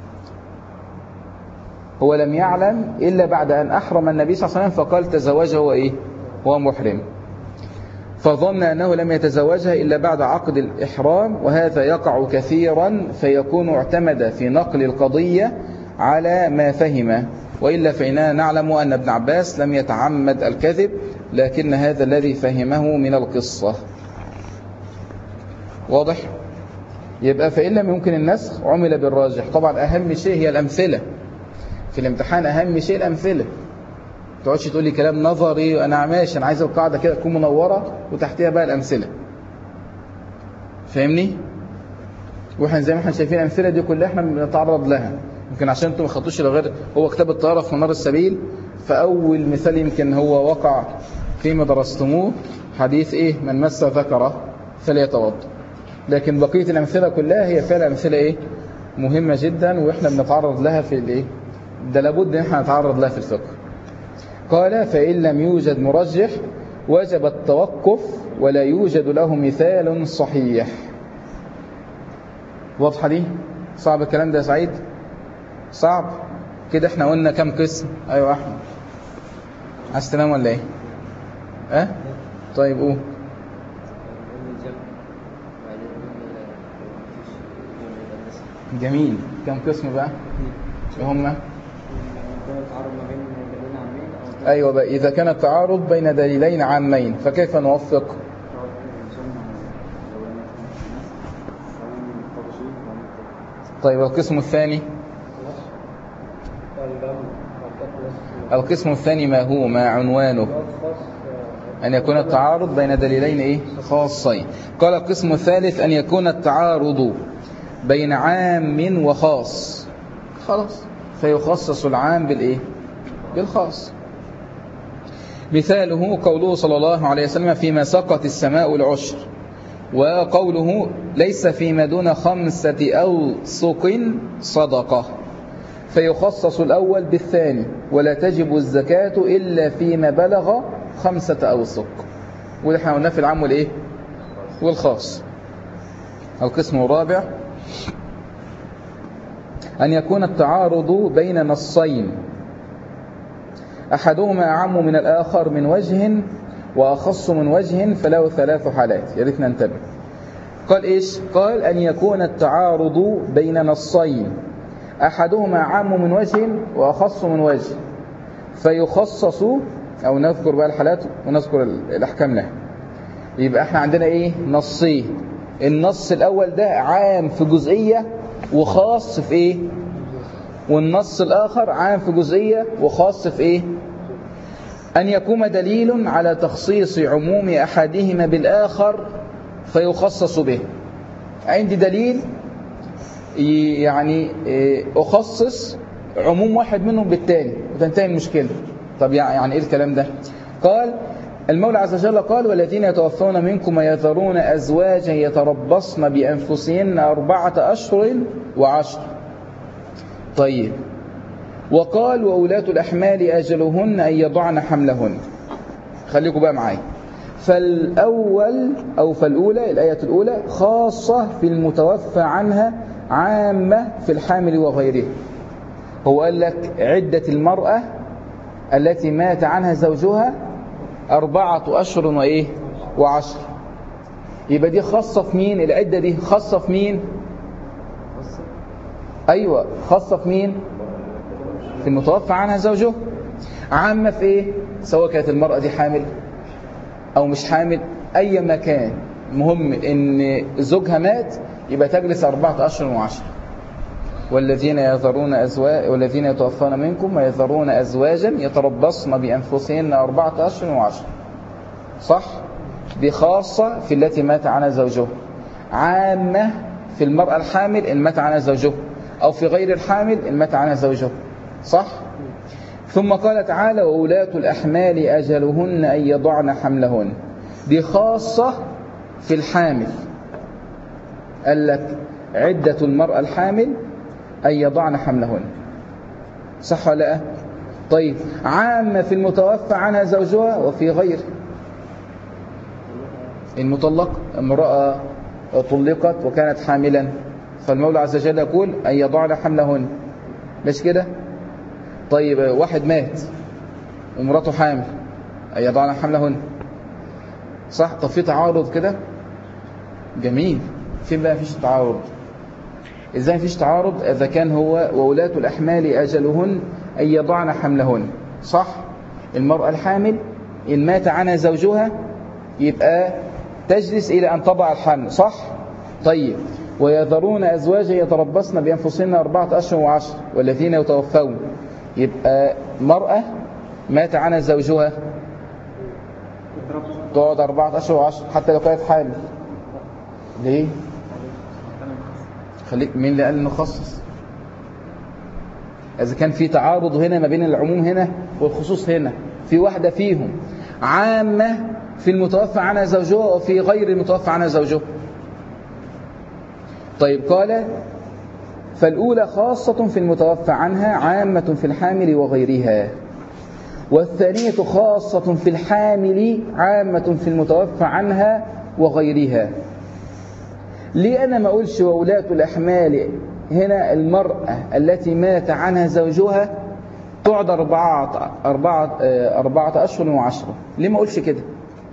Speaker 1: هو لم يعلم إلا بعد أن أحرم النبي صلى الله عليه وسلم فقال تزوجه هو إيه؟ هو محرم، فظن أنه لم يتزوجها إلا بعد عقد الإحرام، وهذا يقع كثيرا فيكون اعتمد في نقل القضية على ما فهم، وإلا فإننا نعلم أن ابن عباس لم يتعمد الكذب، لكن هذا الذي فهمه من القصة. واضح؟ يبقى فإن لم يمكن النسخ عمل بالراجح. طبعا أهم شيء هي الأمثلة في الامتحان، أهم شيء الأمثلة. تقعدش تقول لي كلام نظري أنا ماشي، أنا عايز القاعدة كده تكون منورة وتحتها بقى الأمثلة، فاهمني؟ واحنا زي ما احنا شايفين الأمثلة دي كلها احنا بنتعرض لها، يمكن عشان انتم ما خدتوش غير هو كتاب الطهارة في منار السبيل، فأول مثال يمكن هو وقع فيما درستموه حديث إيه؟ من مس ذكره فليتوضأ. لكن بقية الأمثلة كلها هي فعلا أمثلة إيه؟ مهمة جدا، وإحنا بنتعرض لها في الإيه؟ ده لابد إن إحنا نتعرض لها في الفقه. قال فإن لم يوجد مرجح وجب التوقف ولا يوجد له مثال صحيح. واضحة دي؟ صعب الكلام ده يا سعيد؟ صعب؟ كده إحنا قلنا كم قسم؟ أيوة أحمد عايز تنام ولا إيه؟ طيب قول. جميل. كم قسم بقى؟ هم أيوة بقى. إذا كان التعارض بين دليلين عامين فكيف نوفق؟ طيب القسم الثاني؟ القسم الثاني ما هو؟ ما عنوانه؟ أن يكون التعارض بين دليلين إيه؟ خاصين. قال القسم الثالث أن يكون التعارض بين عام وخاص، خلاص فيخصص العام بالإيه؟ بالخاص. مثاله قوله صلى الله عليه وسلم فيما سقط السماء العشر، وقوله ليس فيما دون 5 أوسق صدقة، فيخصص الأول بالثاني، ولا تجب الزكاة إلا فيما بلغ 5 أوسق. وده احنا قلنا في العام والإيه؟ والخاص. القسم الرابع أن يكون التعارض بين نصين أحدهما أعم من الآخر من وجه وأخص من وجه فله 3 حالات. يا ريت ننتبه. قال إيش؟ قال أن يكون التعارض بين نصين أحدهما أعم من وجه وأخص من وجه فيخصص، أو نذكر بقى الحالات ونذكر الأحكام لها. يبقى احنا عندنا إيه؟ نصين. النص الأول ده عام في جزئية وخاص في إيه؟ والنص الآخر عام في جزئية وخاص في إيه؟ أن يقوم دليل على تخصيص عموم أحدهما بالآخر فيخصص به. عندي دليل يعني أخصص عموم واحد منهم بالتاني وتنتهي المشكلة. طب يعني إيه الكلام ده؟ قال المولى عز وجل قال والذين يتوفون منكم ويذرون أزواجا يتربصن بأنفسهن 4 أشهر و10. طيب وقال وأولاة الأحمال أجلهن أن يضعن حملهن. خليكم بقى معايا. فالأول أو فالأولى الآية الأولى خاصة في المتوفى عنها، عامة في الحامل وغيره. هو قال لك عدة المرأة التي مات عنها زوجها 4 أشهر وإيه؟ و10. يبقى دي خاصة في مين؟ العدة دي خاصة في مين؟ أيوة خاصة في مين؟ في المتوفى عنها زوجه. عامة في إيه؟ سواء كانت المرأة دي حامل أو مش حامل، أي مكان، مهم إن زوجها مات يبقى تجلس 4 أشهر و10. والذين يتوفون منكم ويذرون أزواجا يتربصن بأنفسهن 4 أشهر و10. صح؟ دي خاصة في التي مات عنها زوجها، عامة في المرأة الحامل إن مات عنها زوجها، أو في غير الحامل إن مات عنها زوجها. صح؟ ثم قال تعالى وأولاة الأحمال أجلهن أن يضعن حملهن. دي خاصة في الحامل، قال لك عدة المرأة الحامل أن يضعن حملهن. صح ولا لا؟ طيب عامة في المتوفى عنها زوجها وفي غير المطلق. امرأة طلقت وكانت حاملا، فالمولى عز وجل يقول أن يضعن حملهن، مش كده؟ طيب واحد مات ومراته حامل، أن يضعن حملهن. صح؟ طب في تعارض كده؟ جميل. فين بقى فيش تعارض؟ إذا فيش تعارض إذا كان هو وولاة الأحمال أجلهن أن يضعن حملهن. صح؟ المرأة الحامل إن مات عنها زوجها يبقى تجلس إلى أن تضع الحمل. صح؟ طيب ويذرون أزواجا يتربصن بأنفسهن 4 أشهر و10. والذين يتوفون، يبقى مرأة مات عنها زوجها تقعد 4 أشهر و10 حتى لو كانت حامل. ليه؟ خليك مين اللي قال نخصص؟ إذا كان في تعارض هنا ما بين العموم هنا والخصوص هنا، في واحدة فيهم عامة في المتوفى عنها زوجها وفي غير المتوفى عنها زوجها. طيب قال فالأولى خاصة في المتوفى عنها عامة في الحامل وغيرها، والثانية خاصة في الحامل عامة في المتوفى عنها وغيرها. ليه أنا ما أقولش وولاة الأحمال هنا المرأة التي مات عنها زوجها تقعد 4 أشهر و10؟ ليه ما أقولش كده؟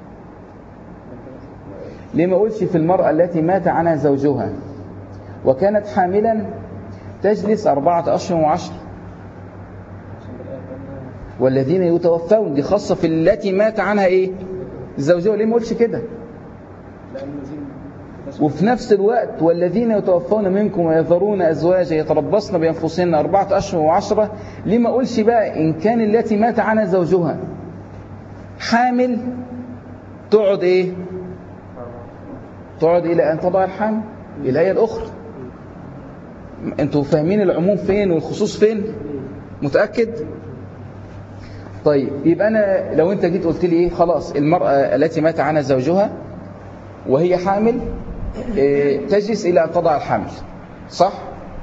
Speaker 1: ليه ما أقولش في المرأة التي مات عنها زوجها وكانت حاملا تجلس 4 أشهر و10؟ والذين يتوفون دي خاصة في التي مات عنها إيه؟ زوجها. ليه ما أقولش كده؟ وفي نفس الوقت والذين يتوفون منكم ويذرون أزواجا يتربصن بأنفسهن 4 أشهر و10. ليه ما أقولش بقى إن كان التي مات عنها زوجها حامل تقعد إيه؟ تقعد إلى أن تضع الحمل. الآية الأخرى أنتوا فاهمين العموم فين والخصوص فين؟ متأكد؟ طيب يبقى أنا لو أنت جيت قلت لي إيه خلاص المرأة التي مات عنها زوجها وهي حامل تجلس إلى أن تضع الحمل. صح؟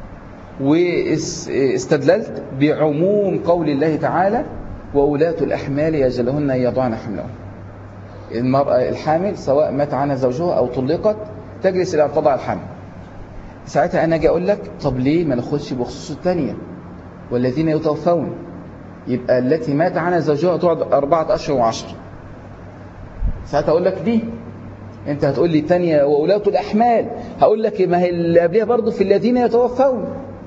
Speaker 1: واستدللت بعموم قول الله تعالى وأولاة الأحمال أجلهن أن يضعن حملهن. المرأة الحامل سواء مات عنها زوجها أو طلقت تجلس إلى أن تضع الحمل. ساعتها أنا أجي أقول لك طب ليه ما ناخدش بخصوص الثانية والذين يتوفون؟ يبقى التي مات عنها زوجها تقعد 4 أشهر و10. ساعتها أقول لك دي. أنت هتقول لي الثانية وأولاة الأحمال، هقول لك ما هي اللي قبلها برضه في الذين يتوفون.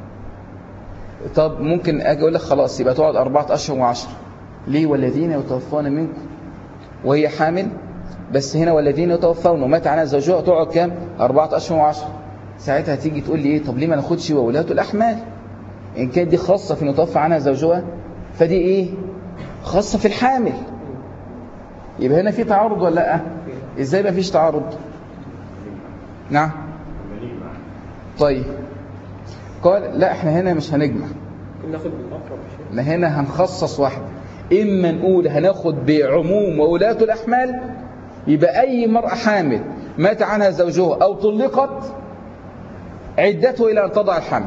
Speaker 1: طب ممكن أجي أقول لك خلاص يبقى تقعد 4 أشهر و10. ليه؟ والذين يتوفون منكم وهي حامل، بس هنا والذين يتوفون ومات عنها زوجها تقعد كام؟ 4 أشهر و10. ساعتها هتيجي تقول لي إيه؟ طب ليه ما ناخدش وولاة الأحمال؟ إن كانت دي خاصة في المتوفى عنها زوجها فدي إيه؟ خاصة في الحامل. يبقى هنا في تعارض ولا لا؟ إزاي ما فيش تعارض؟ نعم. طيب قال لا احنا هنا مش هنجمع، احنا هنا هنخصص واحدة. إما نقول هناخد بعموم وولاة الأحمال، يبقى أي مرأة حامل مات عنها زوجها أو طلقت عدته إلى أن تضع الحمل.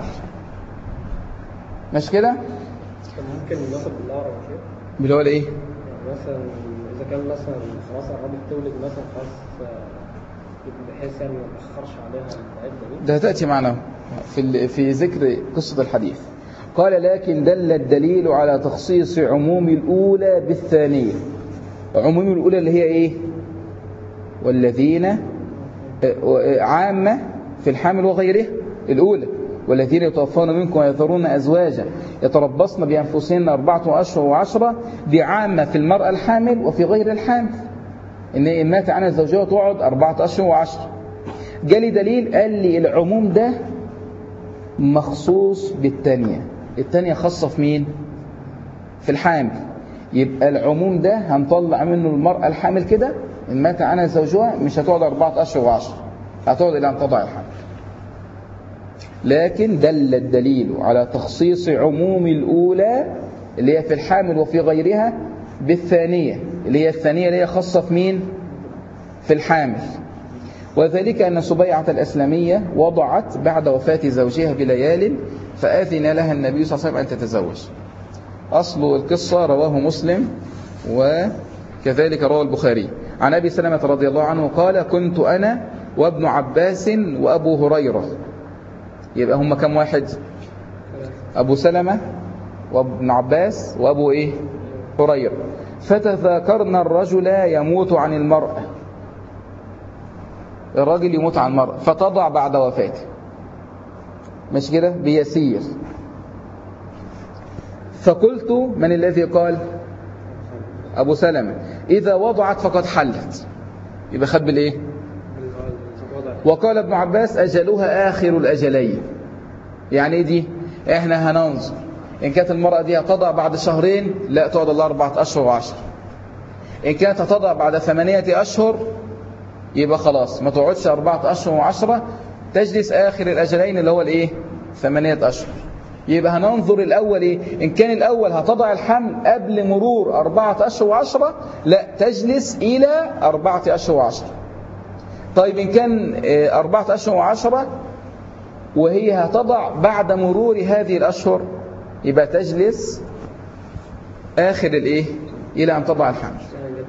Speaker 1: مش كده؟
Speaker 3: ممكن ناخد بالأقرب شيء
Speaker 1: اللي هو ايه؟
Speaker 3: مثلا إذا كان مثلا خلاص قربت تولد مثلا خلاص بحيث يعني ما تأخرش عليها العدة دي.
Speaker 1: ده تأتي معنا في ذكر قصة الحديث. قال لكن دل الدليل على تخصيص عموم الأولى بالثانية. عموم الأولى اللي هي إيه؟ والذين عامة في الحامل وغيره. الأولى والذين يتوفون منكم ويذرون أزواجا يتربصن بأنفسهن 4 أشهر و10. دي عامة في المرأة الحامل وفي غير الحامل. إن مات عنها زوجها تقعد 4 أشهر و10. جالي دليل قال لي العموم ده مخصوص بالتانية، التانية خاصة في مين؟ في الحامل. يبقى العموم ده هنطلع منه المرأة الحامل كده إن مات عنها زوجها مش هتقعد 4 أشهر و10، هتقعد إلى أن تضع الحمل. لكن دل الدليل على تخصيص عموم الأولى اللي هي في الحامل وفي غيرها بالثانية اللي هي الثانية اللي هي خاصة في مين؟ في الحامل. وذلك أن سبيعة الأسلمية وضعت بعد وفاة زوجها بليال فآذن لها النبي صلى الله عليه وسلم أن تتزوج. أصل القصة رواه مسلم وكذلك رواه البخاري عن أبي سلمة رضي الله عنه قال كنت أنا وابن عباس وأبو هريرة. يبقى هم كم واحد؟ أبو سلمة وابن عباس وأبو إيه؟ هريرة. فتذاكرنا الرجل يموت عن المرأة، الراجل يموت عن المرأة فتضع بعد وفاته، مش كده بيسير. فقلت من الذي قال؟ أبو سلمة إذا وضعت فقد حلت، يبقى خد بالإيه؟ وقال ابن عباس أجلها آخر الأجلين. يعني دي إحنا هننظر إن كانت المرأة دي هتضع بعد شهرين لا تقعد الله 4 أشهر و10، إن كانت هتضع بعد 8 أشهر يبقى خلاص ما تقعدش 4 أشهر و10، تجلس آخر الأجلين اللي هو الإيه؟ 8 أشهر. يبقى هننظر الأول إيه؟ إن كان الأول هتضع الحمل قبل مرور 4 أشهر و10 لا تجلس إلى 4 أشهر و10. طيب إن كان 4 أشهر و10 وهي هتضع بعد مرور هذه الأشهر يبقى تجلس آخر الإيه؟ إلى أن تضع الحمل.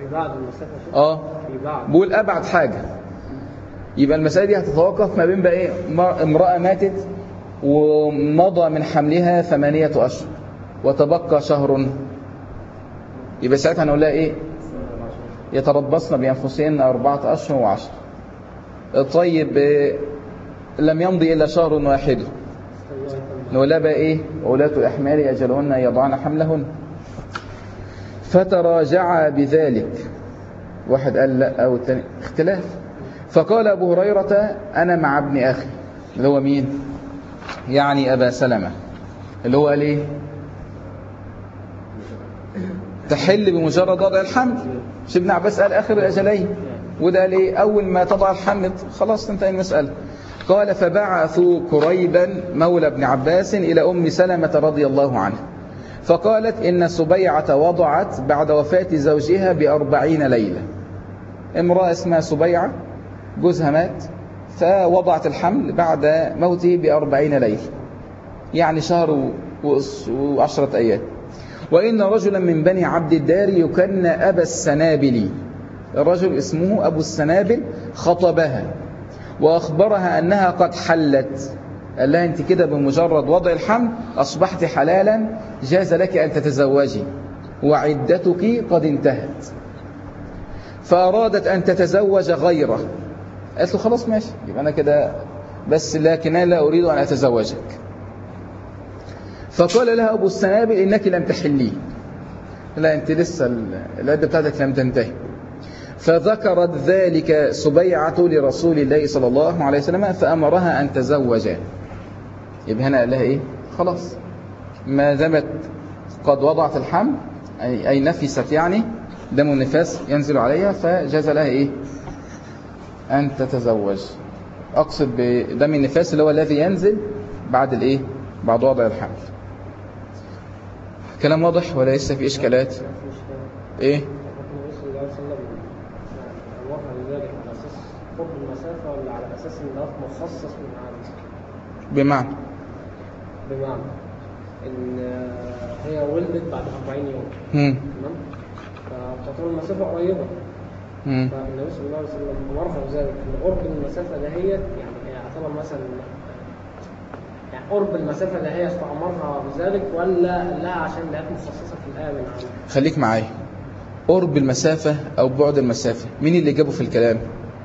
Speaker 1: بقول أبعد حاجة. يبقى المسألة دي هتتوقف ما بين بقى إيه؟ امرأة ماتت ومضى من حملها 8 أشهر وتبقى شهر، يبقى ساعتها هنقول لها إيه؟ يتربصن بأنفسهن 4 أشهر و10. طيب لم يمضي إلا شهر واحد نقول لها بقى إيه؟ وولاة الأحمال أجلهن يضعن حملهن. فتراجع بذلك، واحد قال لا أو الثاني اختلاف. فقال أبو هريرة أنا مع ابن أخي اللي هو مين؟ يعني أبا سلمة اللي هو قال إيه؟ تحل بمجرد وضع الحمل. مش ابن عباس قال آخر الأجلين، وده قال إيه؟ أول ما تضع الحمل خلاص تنتهي المسألة. قال فبعثوا كريبا مولى ابن عباس إلى أم سلمة رضي الله عنها فقالت إن سبيعة وضعت بعد وفاة زوجها ب40 ليلة. امرأة اسمها سبيعة جوزها مات فوضعت الحمل بعد موته ب40 ليلة، يعني شهر و10 أيام. وإن رجلا من بني عبد الدار يكنى أبا السنابل، الرجل اسمه أبو السنابل، خطبها وأخبرها أنها قد حلت. قال لها أنت كده بمجرد وضع الحمل أصبحت حلالا جاز لك أن تتزوجي وعدتك قد انتهت. فأرادت أن تتزوج غيره، قالت له خلاص ماشي يبقى أنا كده بس، لكن أنا لا أريد أن أتزوجك. فقال لها أبو السنابل إنك لم تحلي، لا أنت لسه العدة بتاعتك لم تنتهي. فذكرت ذلك سبيعة لرسول الله صلى الله عليه وسلم فأمرها أن تزوج. يبقى هنا قال لها إيه؟ خلاص ما دامت قد وضعت الحمل أي نفست، يعني دم النفاس ينزل عليها، فجاز لها إيه؟ أن تتزوج. أقصد بدم النفاس اللي هو الذي ينزل بعد الإيه؟ بعد وضع الحمل. كلام واضح ولا لسه في إشكالات؟ إيه؟ بمعنى
Speaker 3: ان هي ولدت بعد 40 يوم تمام، فتعتبر المسافه قريبه. فالنبي صلى الله عليه وسلم امرها بذلك ان قرب المسافه دهيت، يعني يعتبر مثلا يعني قرب المسافه اللي هي استعمرها بذلك، ولا لا عشان ده مخصصه في الايه من عنها؟
Speaker 1: خليك معايا. قرب المسافه او بعد المسافه مين اللي جابه في الكلام؟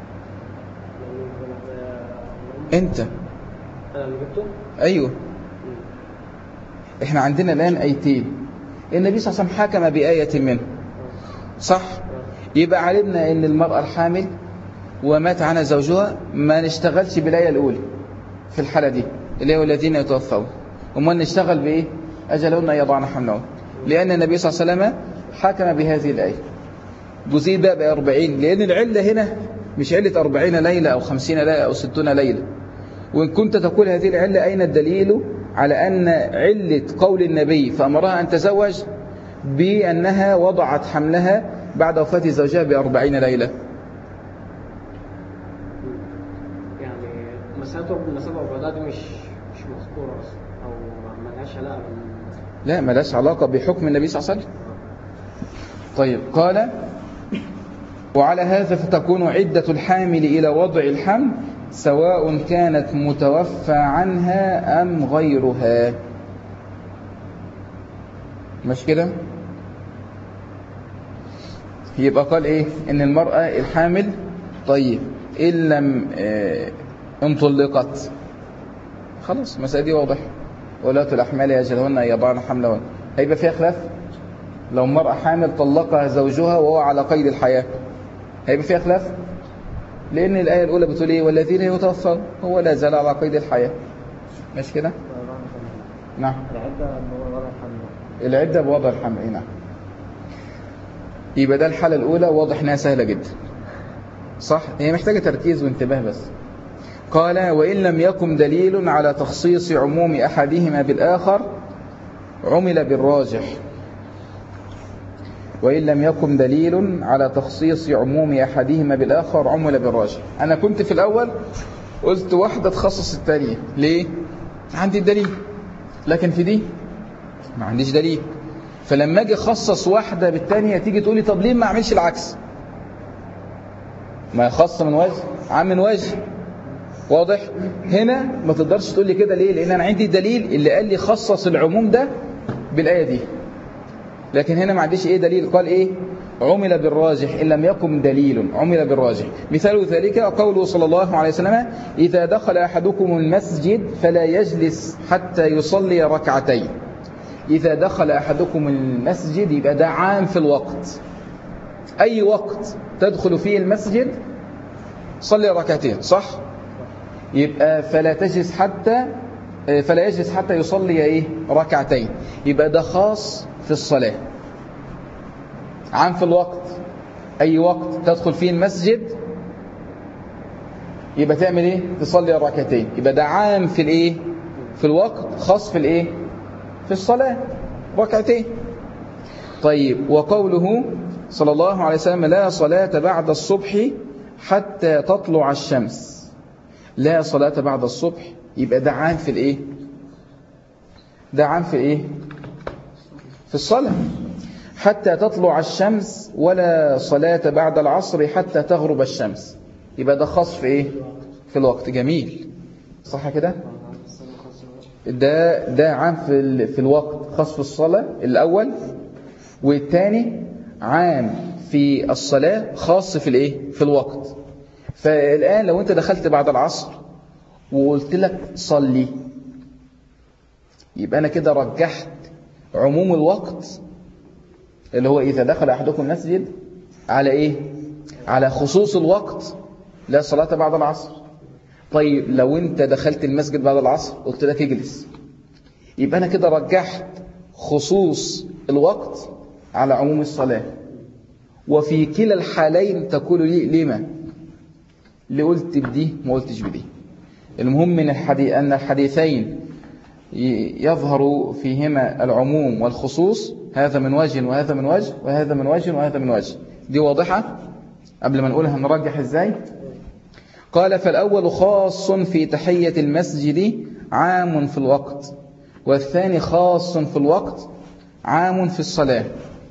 Speaker 1: انت.
Speaker 3: انا اللي جبته؟
Speaker 1: ايوه. احنا عندنا الان ايتين، النبي صلى الله عليه وسلم حكم بآية منه صح؟ يبقى علمنا ان المرأة الحامل ومات عنها زوجها ما نشتغلش بالآية الأولى في الحالة دي، اللي هو الذين يتوفون. ومن نشتغل بإيه؟ أجلهن يضعن حملهن، لأن النبي صلى الله عليه وسلم حكم بهذه الآية. جزئية بقى 40، لأن العلة هنا مش علة 40 ليلة أو 50 ليلة أو 60 ليلة. وإن كنت تقول هذه العلة أين الدليل على أن علة قول النبي فأمرها أن تزوج بأنها وضعت حملها بعد وفاة زوجها ب40 ليلة؟
Speaker 5: يعني مسألة النسب والبعد دي مش مذكورة أصلا، أو ما لهاش علاقة
Speaker 1: لا، ما لهاش علاقة بحكم النبي صلى الله عليه وسلم. طيب، قال وعلى هذا فتكون عدة الحامل إلى وضع الحمل سواء كانت متوفى عنها أم غيرها. مش كده؟ يبقى قال إيه؟ إن المرأة الحامل طيب إن لم انطلقت خلاص المسألة دي واضح، ولاة الأحمال يجلهن أن يضعن حملهن. هيبقى فيها خلاف لو مرأة حامل طلقها زوجها وهو على قيد الحياة، هيبقى فيها خلاف، لأن الآية الأولى بتقول إيه؟ والذين يتوفون، هو لا زال على قيد الحياة. مش كده؟ نعم. العدة بوضع الحمل. نعم. يبقى ده الحالة الأولى، واضح إنها سهلة جدا، صح؟ هي محتاجة تركيز وانتباه بس. قال وإن لم يكن دليل على تخصيص عموم أحدهما بالآخر عمل بالراجح. وإن لم يكن دليل على تخصيص عموم أحدهما بالآخر عمل بالراجح. أنا كنت في الأول قلت واحدة تخصص الثانية، ليه؟ عندي الدليل، لكن في دي ما عنديش دليل. فلما أجي أخصص واحدة بالثانية تيجي تقولي طب ليه ما أعملش العكس؟ ما يخص من وجه عام من وجه، واضح؟ هنا ما تقدرش تقول لي كده، ليه؟ لأن أنا عندي دليل اللي قال لي خصص العموم ده بالآية دي، لكن هنا ما عنديش دليل. قال إيه؟ عمل بالراجح إن لم يكن دليل، عمل بالراجح. مثال ذلك قوله صلى الله عليه وسلم إذا دخل أحدكم المسجد فلا يجلس حتى يصلي ركعتين. إذا دخل أحدكم المسجد يبقى ده عام في الوقت، أي وقت تدخل فيه المسجد صلي ركعتين، صح؟ يبقى فلا يجلس حتى يصلي ركعتين. يبقى ده خاص في الصلاة، عام في الوقت، أي وقت تدخل فيه المسجد يبقى تعمل تصلي ركعتين. يبقى ده عام في في الوقت، خاص في في الصلاة ركعتين. طيب، وقوله صلى الله عليه وسلم لا صلاة بعد الصبح حتى تطلع الشمس. لا صلاة بعد الصبح، يبقى ده عام في ده عام في في الصلاة. حتى تطلع الشمس ولا صلاة بعد العصر حتى تغرب الشمس، يبقى ده خاص في في الوقت. جميل، صح كده؟ ده عام في الوقت، خاص في الصلاة الأول، والثاني عام في الصلاة، خاص في في الوقت. فالآن لو أنت دخلت بعد العصر وقلت لك صلي، يبقى أنا كده رجحت عموم الوقت اللي هو إذا دخل أحدكم المسجد على على خصوص الوقت، لا صلاة بعد العصر. طيب لو أنت دخلت المسجد بعد العصر قلت لك اجلس، يبقى أنا كده رجحت خصوص الوقت على عموم الصلاة. وفي كلا الحالين تقول لي لما اللي قلت بدي ما قلتش بدي. المهم من أن الحديثين يظهر فيهما العموم والخصوص، هذا من وجه وهذا من وجه وهذا من وجه وهذا من وجه. دي واضحة؟ قبل ما نقولها نرجح ازاي؟ قال فالأول خاص في تحية المسجد عام في الوقت، والثاني خاص في الوقت عام في الصلاة،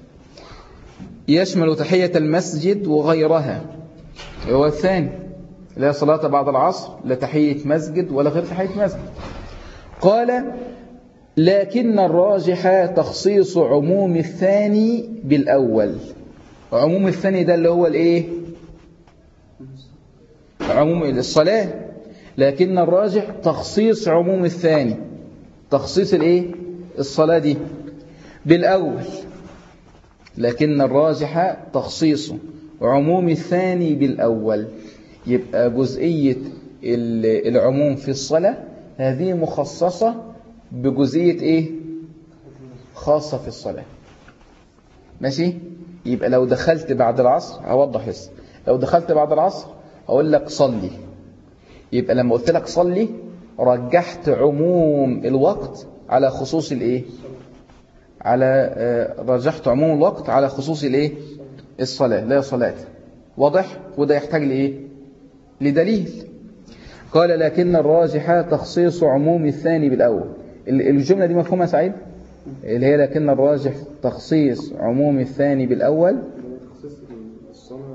Speaker 1: يشمل تحية المسجد وغيرها. هو الثاني لا صلاة بعد العصر، لا تحية مسجد ولا غير تحية مسجد. قال لكن الراجح تخصيص عموم الثاني بالأول. عموم الثاني ده اللي هو عموم الصلاة، لكن الراجح تخصيص عموم الثاني، تخصيص الصلاة دي بالأول. لكن الراجح تخصيص عموم الثاني بالأول. يبقى جزئية العموم في الصلاة هذه مخصصة بجزئية إيه؟ خاصة في الصلاة. ماشي؟ يبقى لو دخلت بعد العصر، أوضح بس، لو دخلت بعد العصر أقول لك صلي، يبقى لما قلت لك صلي رجحت عموم الوقت على خصوص الإيه؟ رجحت عموم الوقت على خصوص الإيه؟ الصلاة، لا صلاة. واضح؟ وده يحتاج لإيه؟ لدليل. قال لكن الراجح تخصيص عموم الثاني بالأول. الجملة دي مفهومة سعيد؟ اللي هي لكن الراجح تخصيص عموم الثاني بالأول.
Speaker 4: تخصيص الصلاة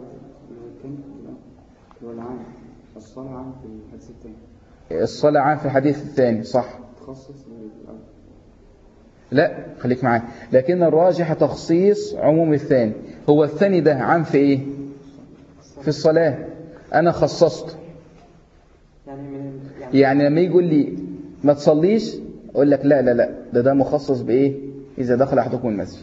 Speaker 4: والعام، الصلاة عام في الحديث الثاني.
Speaker 1: الصلاة عام في الحديث الثاني، صح.
Speaker 4: تخصص بالأول.
Speaker 1: لا خليك معايا. لكن الراجح تخصيص عموم الثاني. هو الثاني ده عام في ايه؟ في الصلاة. انا خصصته. يعني لما يقول لي ما تصليش اقول لك لا لا لا، ده مخصص بايه؟ اذا دخل احدكم المسجد.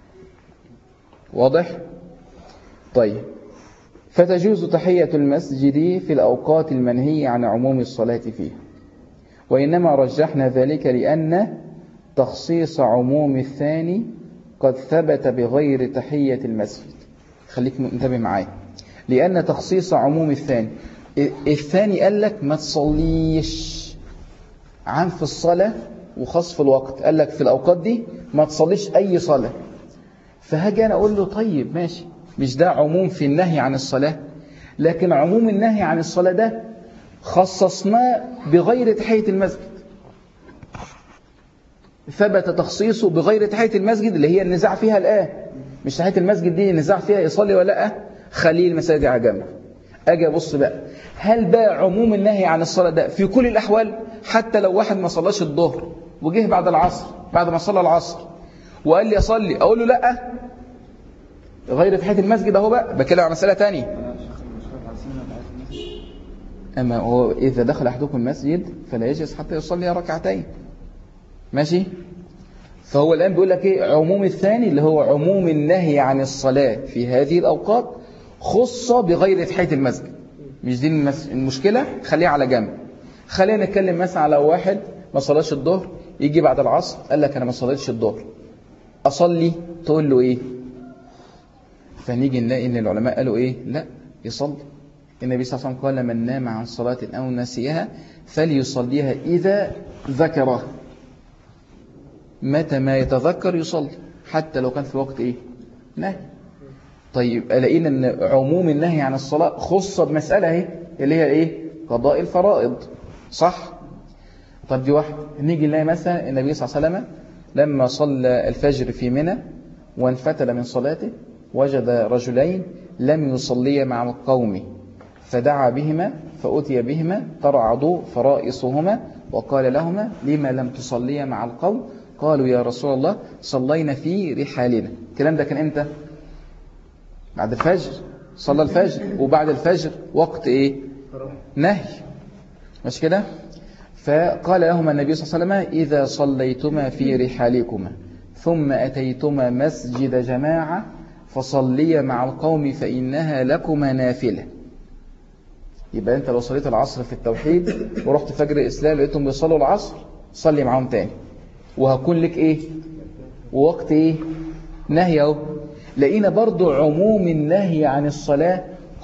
Speaker 1: واضح؟ طيب، فتجوز تحية المسجد في الأوقات المنهي عن عموم الصلاة فيه، وإنما رجحنا ذلك لأن تخصيص عموم الثاني قد ثبت بغير تحية المسجد. خليك منتبه معايا. لأن تخصيص عموم الثاني قال لك ما تصليش، عام في الصلاة وخاص في الوقت. قال لك في الأوقات دي ما تصليش أي صلاة. فهاجي أنا أقول له طيب ماشي، مش ده عموم في النهي عن الصلاة؟ لكن عموم النهي عن الصلاة ده خصصناه بغير تحية المسجد، ثبت تخصيصه بغير تحية المسجد اللي هي النزاع فيها الآن. مش تحية المسجد دي النزاع فيها يصلي ولا لا، خليه المساجد على جنب. أجي أبص بقى، هل بقى عموم النهي عن الصلاة ده في كل الأحوال؟ حتى لو واحد ما صلاش الظهر وجه بعد العصر، بعد ما صلى العصر وقال لي أصلي، أقول له لا، غير تحية المسجد أهو بقى بكلم عن مسألة تانية. أما هو إذا دخل أحدكم المسجد فلا يجلس حتى يصلي ركعتين. ماشي؟ فهو الآن بيقول لك إيه؟ عموم الثاني اللي هو عموم النهي عن الصلاة في هذه الأوقات خص بغير تحية المسجد. مش دي المشكلة، خليها على جنب. خلينا نتكلم مثلا على واحد ما صلاش الظهر، يجي بعد العصر قال لك أنا ما صليتش الظهر، أصلي؟ تقول له إيه؟ فنيجي نلاقي إن العلماء قالوا إيه؟ لا، يصلي. النبي صلى الله عليه وسلم قال من نام عن صلاة أو نسيها فليصليها إذا ذكرها. متى ما يتذكر يصلي، حتى لو كان في وقت إيه؟ نهي. طيب لقينا أن عموم النهي عن الصلاة خص بمسألة اهي اللي هي إيه؟ قضاء الفرائض، صح؟ طب دي واحد. نيجي نلاقي مثلا النبي صلى الله عليه وسلم لما صلى الفجر في منى وانفتل من صلاته وجد رجلين لم يصليا مع القوم فدعا بهما فأتي بهما ترعضوا فرائصهما وقال لهما لما لم تصليا مع القوم؟ قالوا يا رسول الله صلينا في رحالنا. الكلام ده كان امتى؟ بعد الفجر، صلى الفجر، وبعد الفجر وقت ايه؟ نهي، مش كده؟ فقال لهما النبي صلى الله عليه وسلم إذا صليتما في رحالكما ثم أتيتما مسجد جماعة فصليا مع القوم فإنها لكما نافلة. يبقى أنت لو صليت العصر في التوحيد ورحت فجر الإسلام لقيتهم بيصلوا العصر، صلي معهم تاني وهكون لك إيه؟ ووقت إيه؟ نهي أهو. لقينا برضو عموم النهي عن الصلاة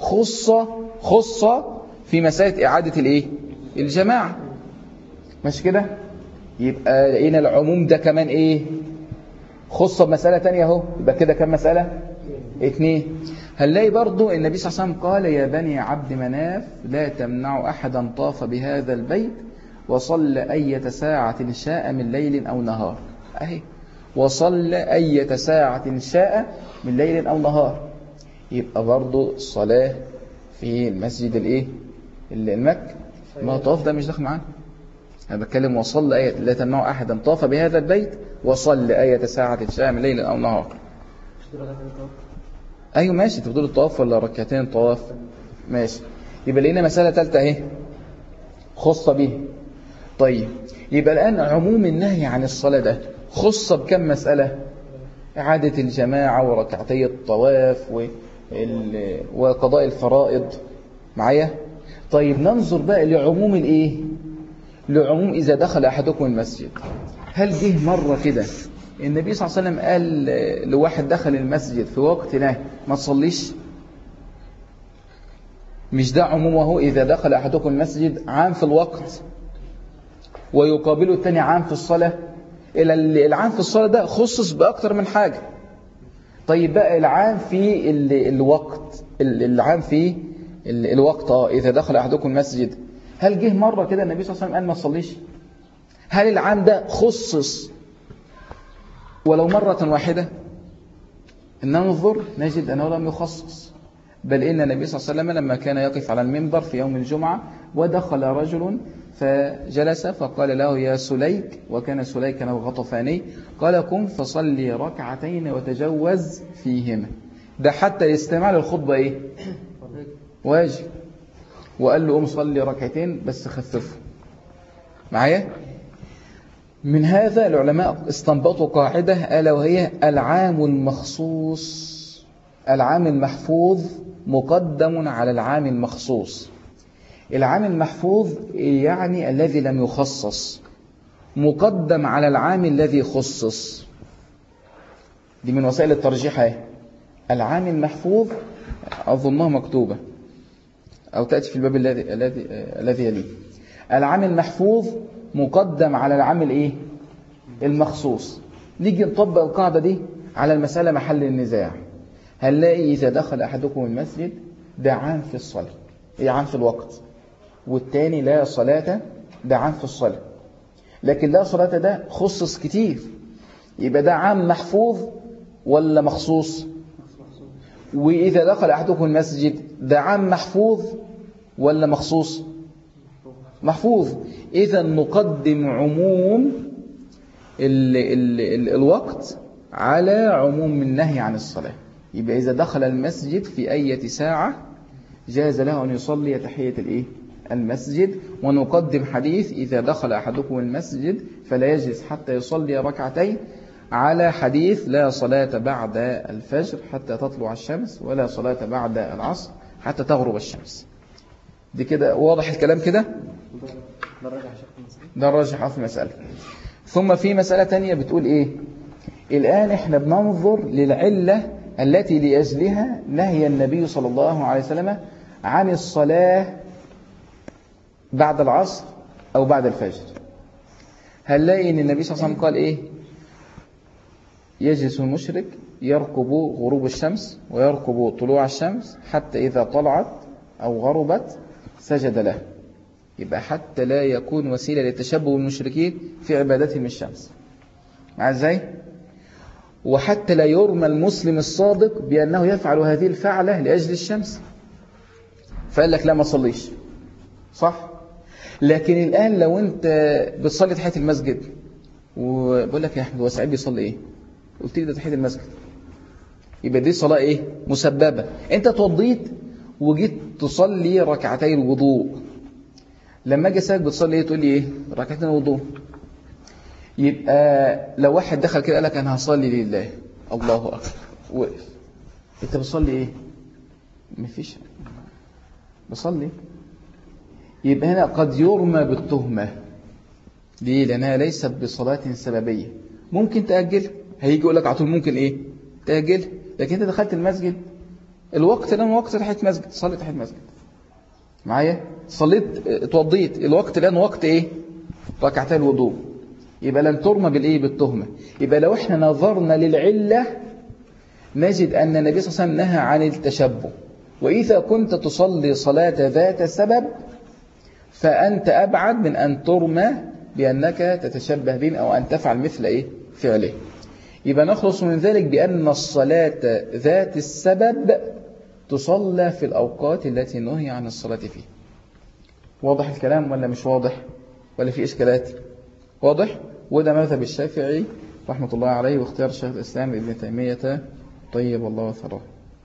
Speaker 1: خصة في مسألة إعادة الإيه؟ الجماعة، مش كده؟ يبقى لقينا العموم ده كمان إيه؟ خصة بمسألة تانية أهو. يبقى كده كم مسألة؟ 2. هنلاقي برضو النبي صلى الله عليه وسلم قال يا بني عبد مناف لا تمنعوا أحدا طاف بهذا البيت وصلى أية ساعة شاء من ليل أو نهار. أهي وصلى أية ساعة شاء من ليل أو نهار. يبقى برضو الصلاة في المسجد الإيه؟ المكي. ما طاف ده مش داخل معانا. أنا بتكلم وصلى آية لا تمنعوا أحدا طاف بهذا البيت وصلى آية ساعة شاء من ليل أو نهار. أيوة ماشي، تفضل الطواف ولا ركعتين طواف؟ ماشي. يبقى لقينا مسألة ثالثة اهي خصة به. طيب يبقى الآن عموم النهي عن الصلاة ده خصة بكم مسألة؟ إعادة الجماعة وركعتي الطواف وقضاء الفرائض معايا. طيب ننظر بقى لعموم الإيه؟ لعموم إذا دخل أحدكم المسجد. هل جه مرة كده النبي صلى الله عليه وسلم قال لواحد دخل المسجد في وقت نهي ما تصليش؟ مش ده عمومه إذا دخل أحدكم المسجد عام في الوقت ويقابله الثاني عام في الصلاة. العام في الصلاة ده خصص بأكتر من حاجة. طيب بقى العام في الوقت، العام في الوقت إذا دخل أحدكم المسجد، هل جه مرة كده النبي صلى الله عليه وسلم قال ما تصليش؟ هل العام ده خصص ولو مرة واحدة؟ ننظر نجد أنه لم يخصص، بل إن النبي صلى الله عليه وسلم لما كان يقف على المنبر في يوم الجمعة ودخل رجل فجلس فقال له يا سليك، وكان سليك الغطفاني، قال قم فصلي ركعتين وتجوز فيهما. ده حتى الاستماع للخطبة إيه؟ واجب. وقال له قم صلي ركعتين بس خففه معايا. من هذا العلماء استنبطوا قاعدة ألا وهي العام المخصوص، العام المحفوظ مقدم على العام المخصوص. العام المحفوظ يعني الذي لم يخصص مقدم على العام الذي خصص. دي من وسائل الترجيح. العام المحفوظ أظنها مكتوبة أو تأتي في الباب الذي يليه. العام المحفوظ مقدم على العام الايه المخصوص. نيجي نطبق القاعدة دي على المسألة محل النزاع. هنلاقي إذا دخل أحدكم المسجد ده عام في الصلاة، إيه عام في الوقت، والتاني لا صلاة ده عام في الصلاة. لكن لا صلاة ده خصص كتير، يبقى ده عام محفوظ ولا مخصوص؟ وإذا دخل أحدكم المسجد ده عام محفوظ ولا مخصوص؟ محفوظ. إذا نقدم عموم الوقت على عموم النهي عن الصلاة. يبقى إذا دخل المسجد في أي ساعة جاز له أن يصلي تحية المسجد، ونقدم حديث إذا دخل أحدكم المسجد فلا يجلس حتى يصلي ركعتين على حديث لا صلاة بعد الفجر حتى تطلع الشمس ولا صلاة بعد العصر حتى تغرب الشمس. دي كده واضح الكلام كده؟ ده الراجح في المسألة. ثم في مسألة تانية بتقول إيه؟ الآن إحنا بننظر للعلة التي لأجلها نهي النبي صلى الله عليه وسلم عن الصلاة بعد العصر أو بعد الفجر. هنلاقي إن النبي صلى الله عليه وسلم قال إيه؟ يجلس المشرك يرقب غروب الشمس ويرقب طلوع الشمس حتى إذا طلعت أو غربت سجد له. يبقى حتى لا يكون وسيلة للتشبه بالمشركين في عبادتهم الشمس. مع إزاي؟ وحتى لا يرمى المسلم الصادق بأنه يفعل هذه الفعلة لأجل الشمس، فقال لك لا ما صليش، صح؟ لكن الآن لو أنت بتصلي تحية المسجد وبقول لك يا أحمد هو سعيد بيصلي إيه؟ قلت لي ده تحية المسجد، يبقى دي صلاة إيه؟ مسببة. أنت توضيت وجيت تصلي ركعتين الوضوء، لما أجي أسألك بتصلي إيه؟ تقول لي إيه؟ ركعتين الوضوء. يبقى لو واحد دخل كده قال لك أنا هصلي لله، الله أكبر، وقف، أنت بتصلي إيه؟ مفيش، بصلي. يبقى هنا قد يرمى بالتهمة. ليه؟ لأنها ليست بصلاة سببية، ممكن تأجل. هيجي يقول لك عطول ممكن إيه؟ تأجل. لكن أنت دخلت المسجد الوقت الآن وقت تحية مسجد، صلي تحية مسجد معايا، صليت اتوضيت، الوقت الآن وقت إيه؟ ركعتين الوضوء. يبقى لن ترمى بالإيه؟ بالتهمة. يبقى لو احنا نظرنا للعلة نجد أن النبي صلى الله عليه وسلم نهى عن التشبه. وإذا كنت تصلي صلاة ذات سبب فأنت أبعد من أن ترمى بأنك تتشبه بهم أو أن تفعل مثل إيه؟ فعله. يبقى نخلص من ذلك بأن الصلاة ذات السبب تصلى في الأوقات التي نهي عن الصلاة فيها. واضح الكلام ولا مش واضح؟ ولا في إشكالات؟ واضح؟ وده مذهب الشافعي رحمة الله عليه واختيار شيخ الإسلام ابن تيمية طيب الله وثراه.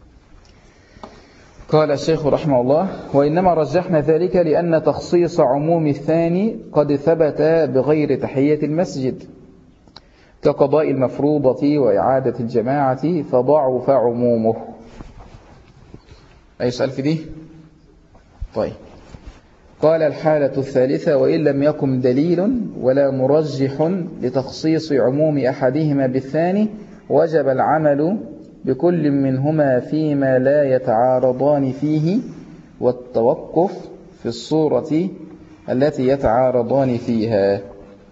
Speaker 1: قال الشيخ رحمه الله: وإنما رجحنا ذلك لأن تخصيص عموم الثاني قد ثبت بغير تحية المسجد كقضاء المفروضة وإعادة الجماعة فضعف عمومه. أي سؤال في دي؟ طيب قال الحالة الثالثة وإن لم يكن دليل ولا مرجح لتخصيص عموم أحدهما بالثاني وجب العمل بكل منهما فيما لا يتعارضان فيه والتوقف في الصورة التي يتعارضان فيها.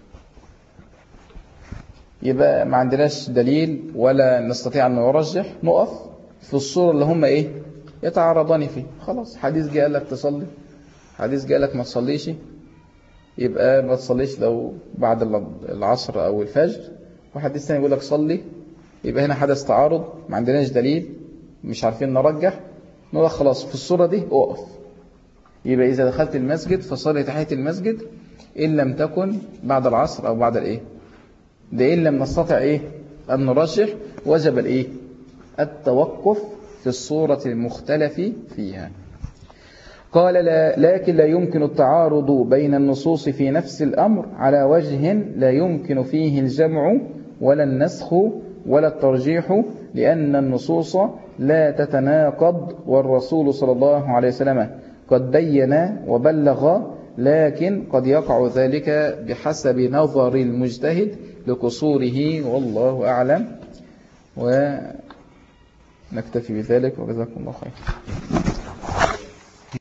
Speaker 1: يبقى ما عندناش دليل ولا نستطيع أن نرجح، نقف في الصورة اللي هم إيه يتعارضان فيه. خلاص حديث جاء لك تصلي، حديث جاء لك ما تصليش، يبقى ما تصليش لو بعد العصر أو الفجر، وحديث ثاني يقول لك صلي، يبقى هنا حدث تعارض ما عندناش دليل مش عارفين نرجح، نقول خلاص في الصورة دي أقف. يبقى إذا دخلت المسجد فصلي تحية المسجد إن لم تكن بعد العصر أو بعد الإيه ده، إن لم نستطع إيه أن نرجح وجب الإيه التوقف في الصورة المختلف فيها. قال لكن لا يمكن التعارض بين النصوص في نفس الأمر على وجه لا يمكن فيه الجمع ولا النسخ ولا الترجيح، لأن النصوص لا تتناقض والرسول صلى الله عليه وسلم قد بين وبلغ، لكن قد يقع ذلك بحسب نظر المجتهد لقصوره والله أعلم. ونكتفي بذلك وجزاكم الله خير.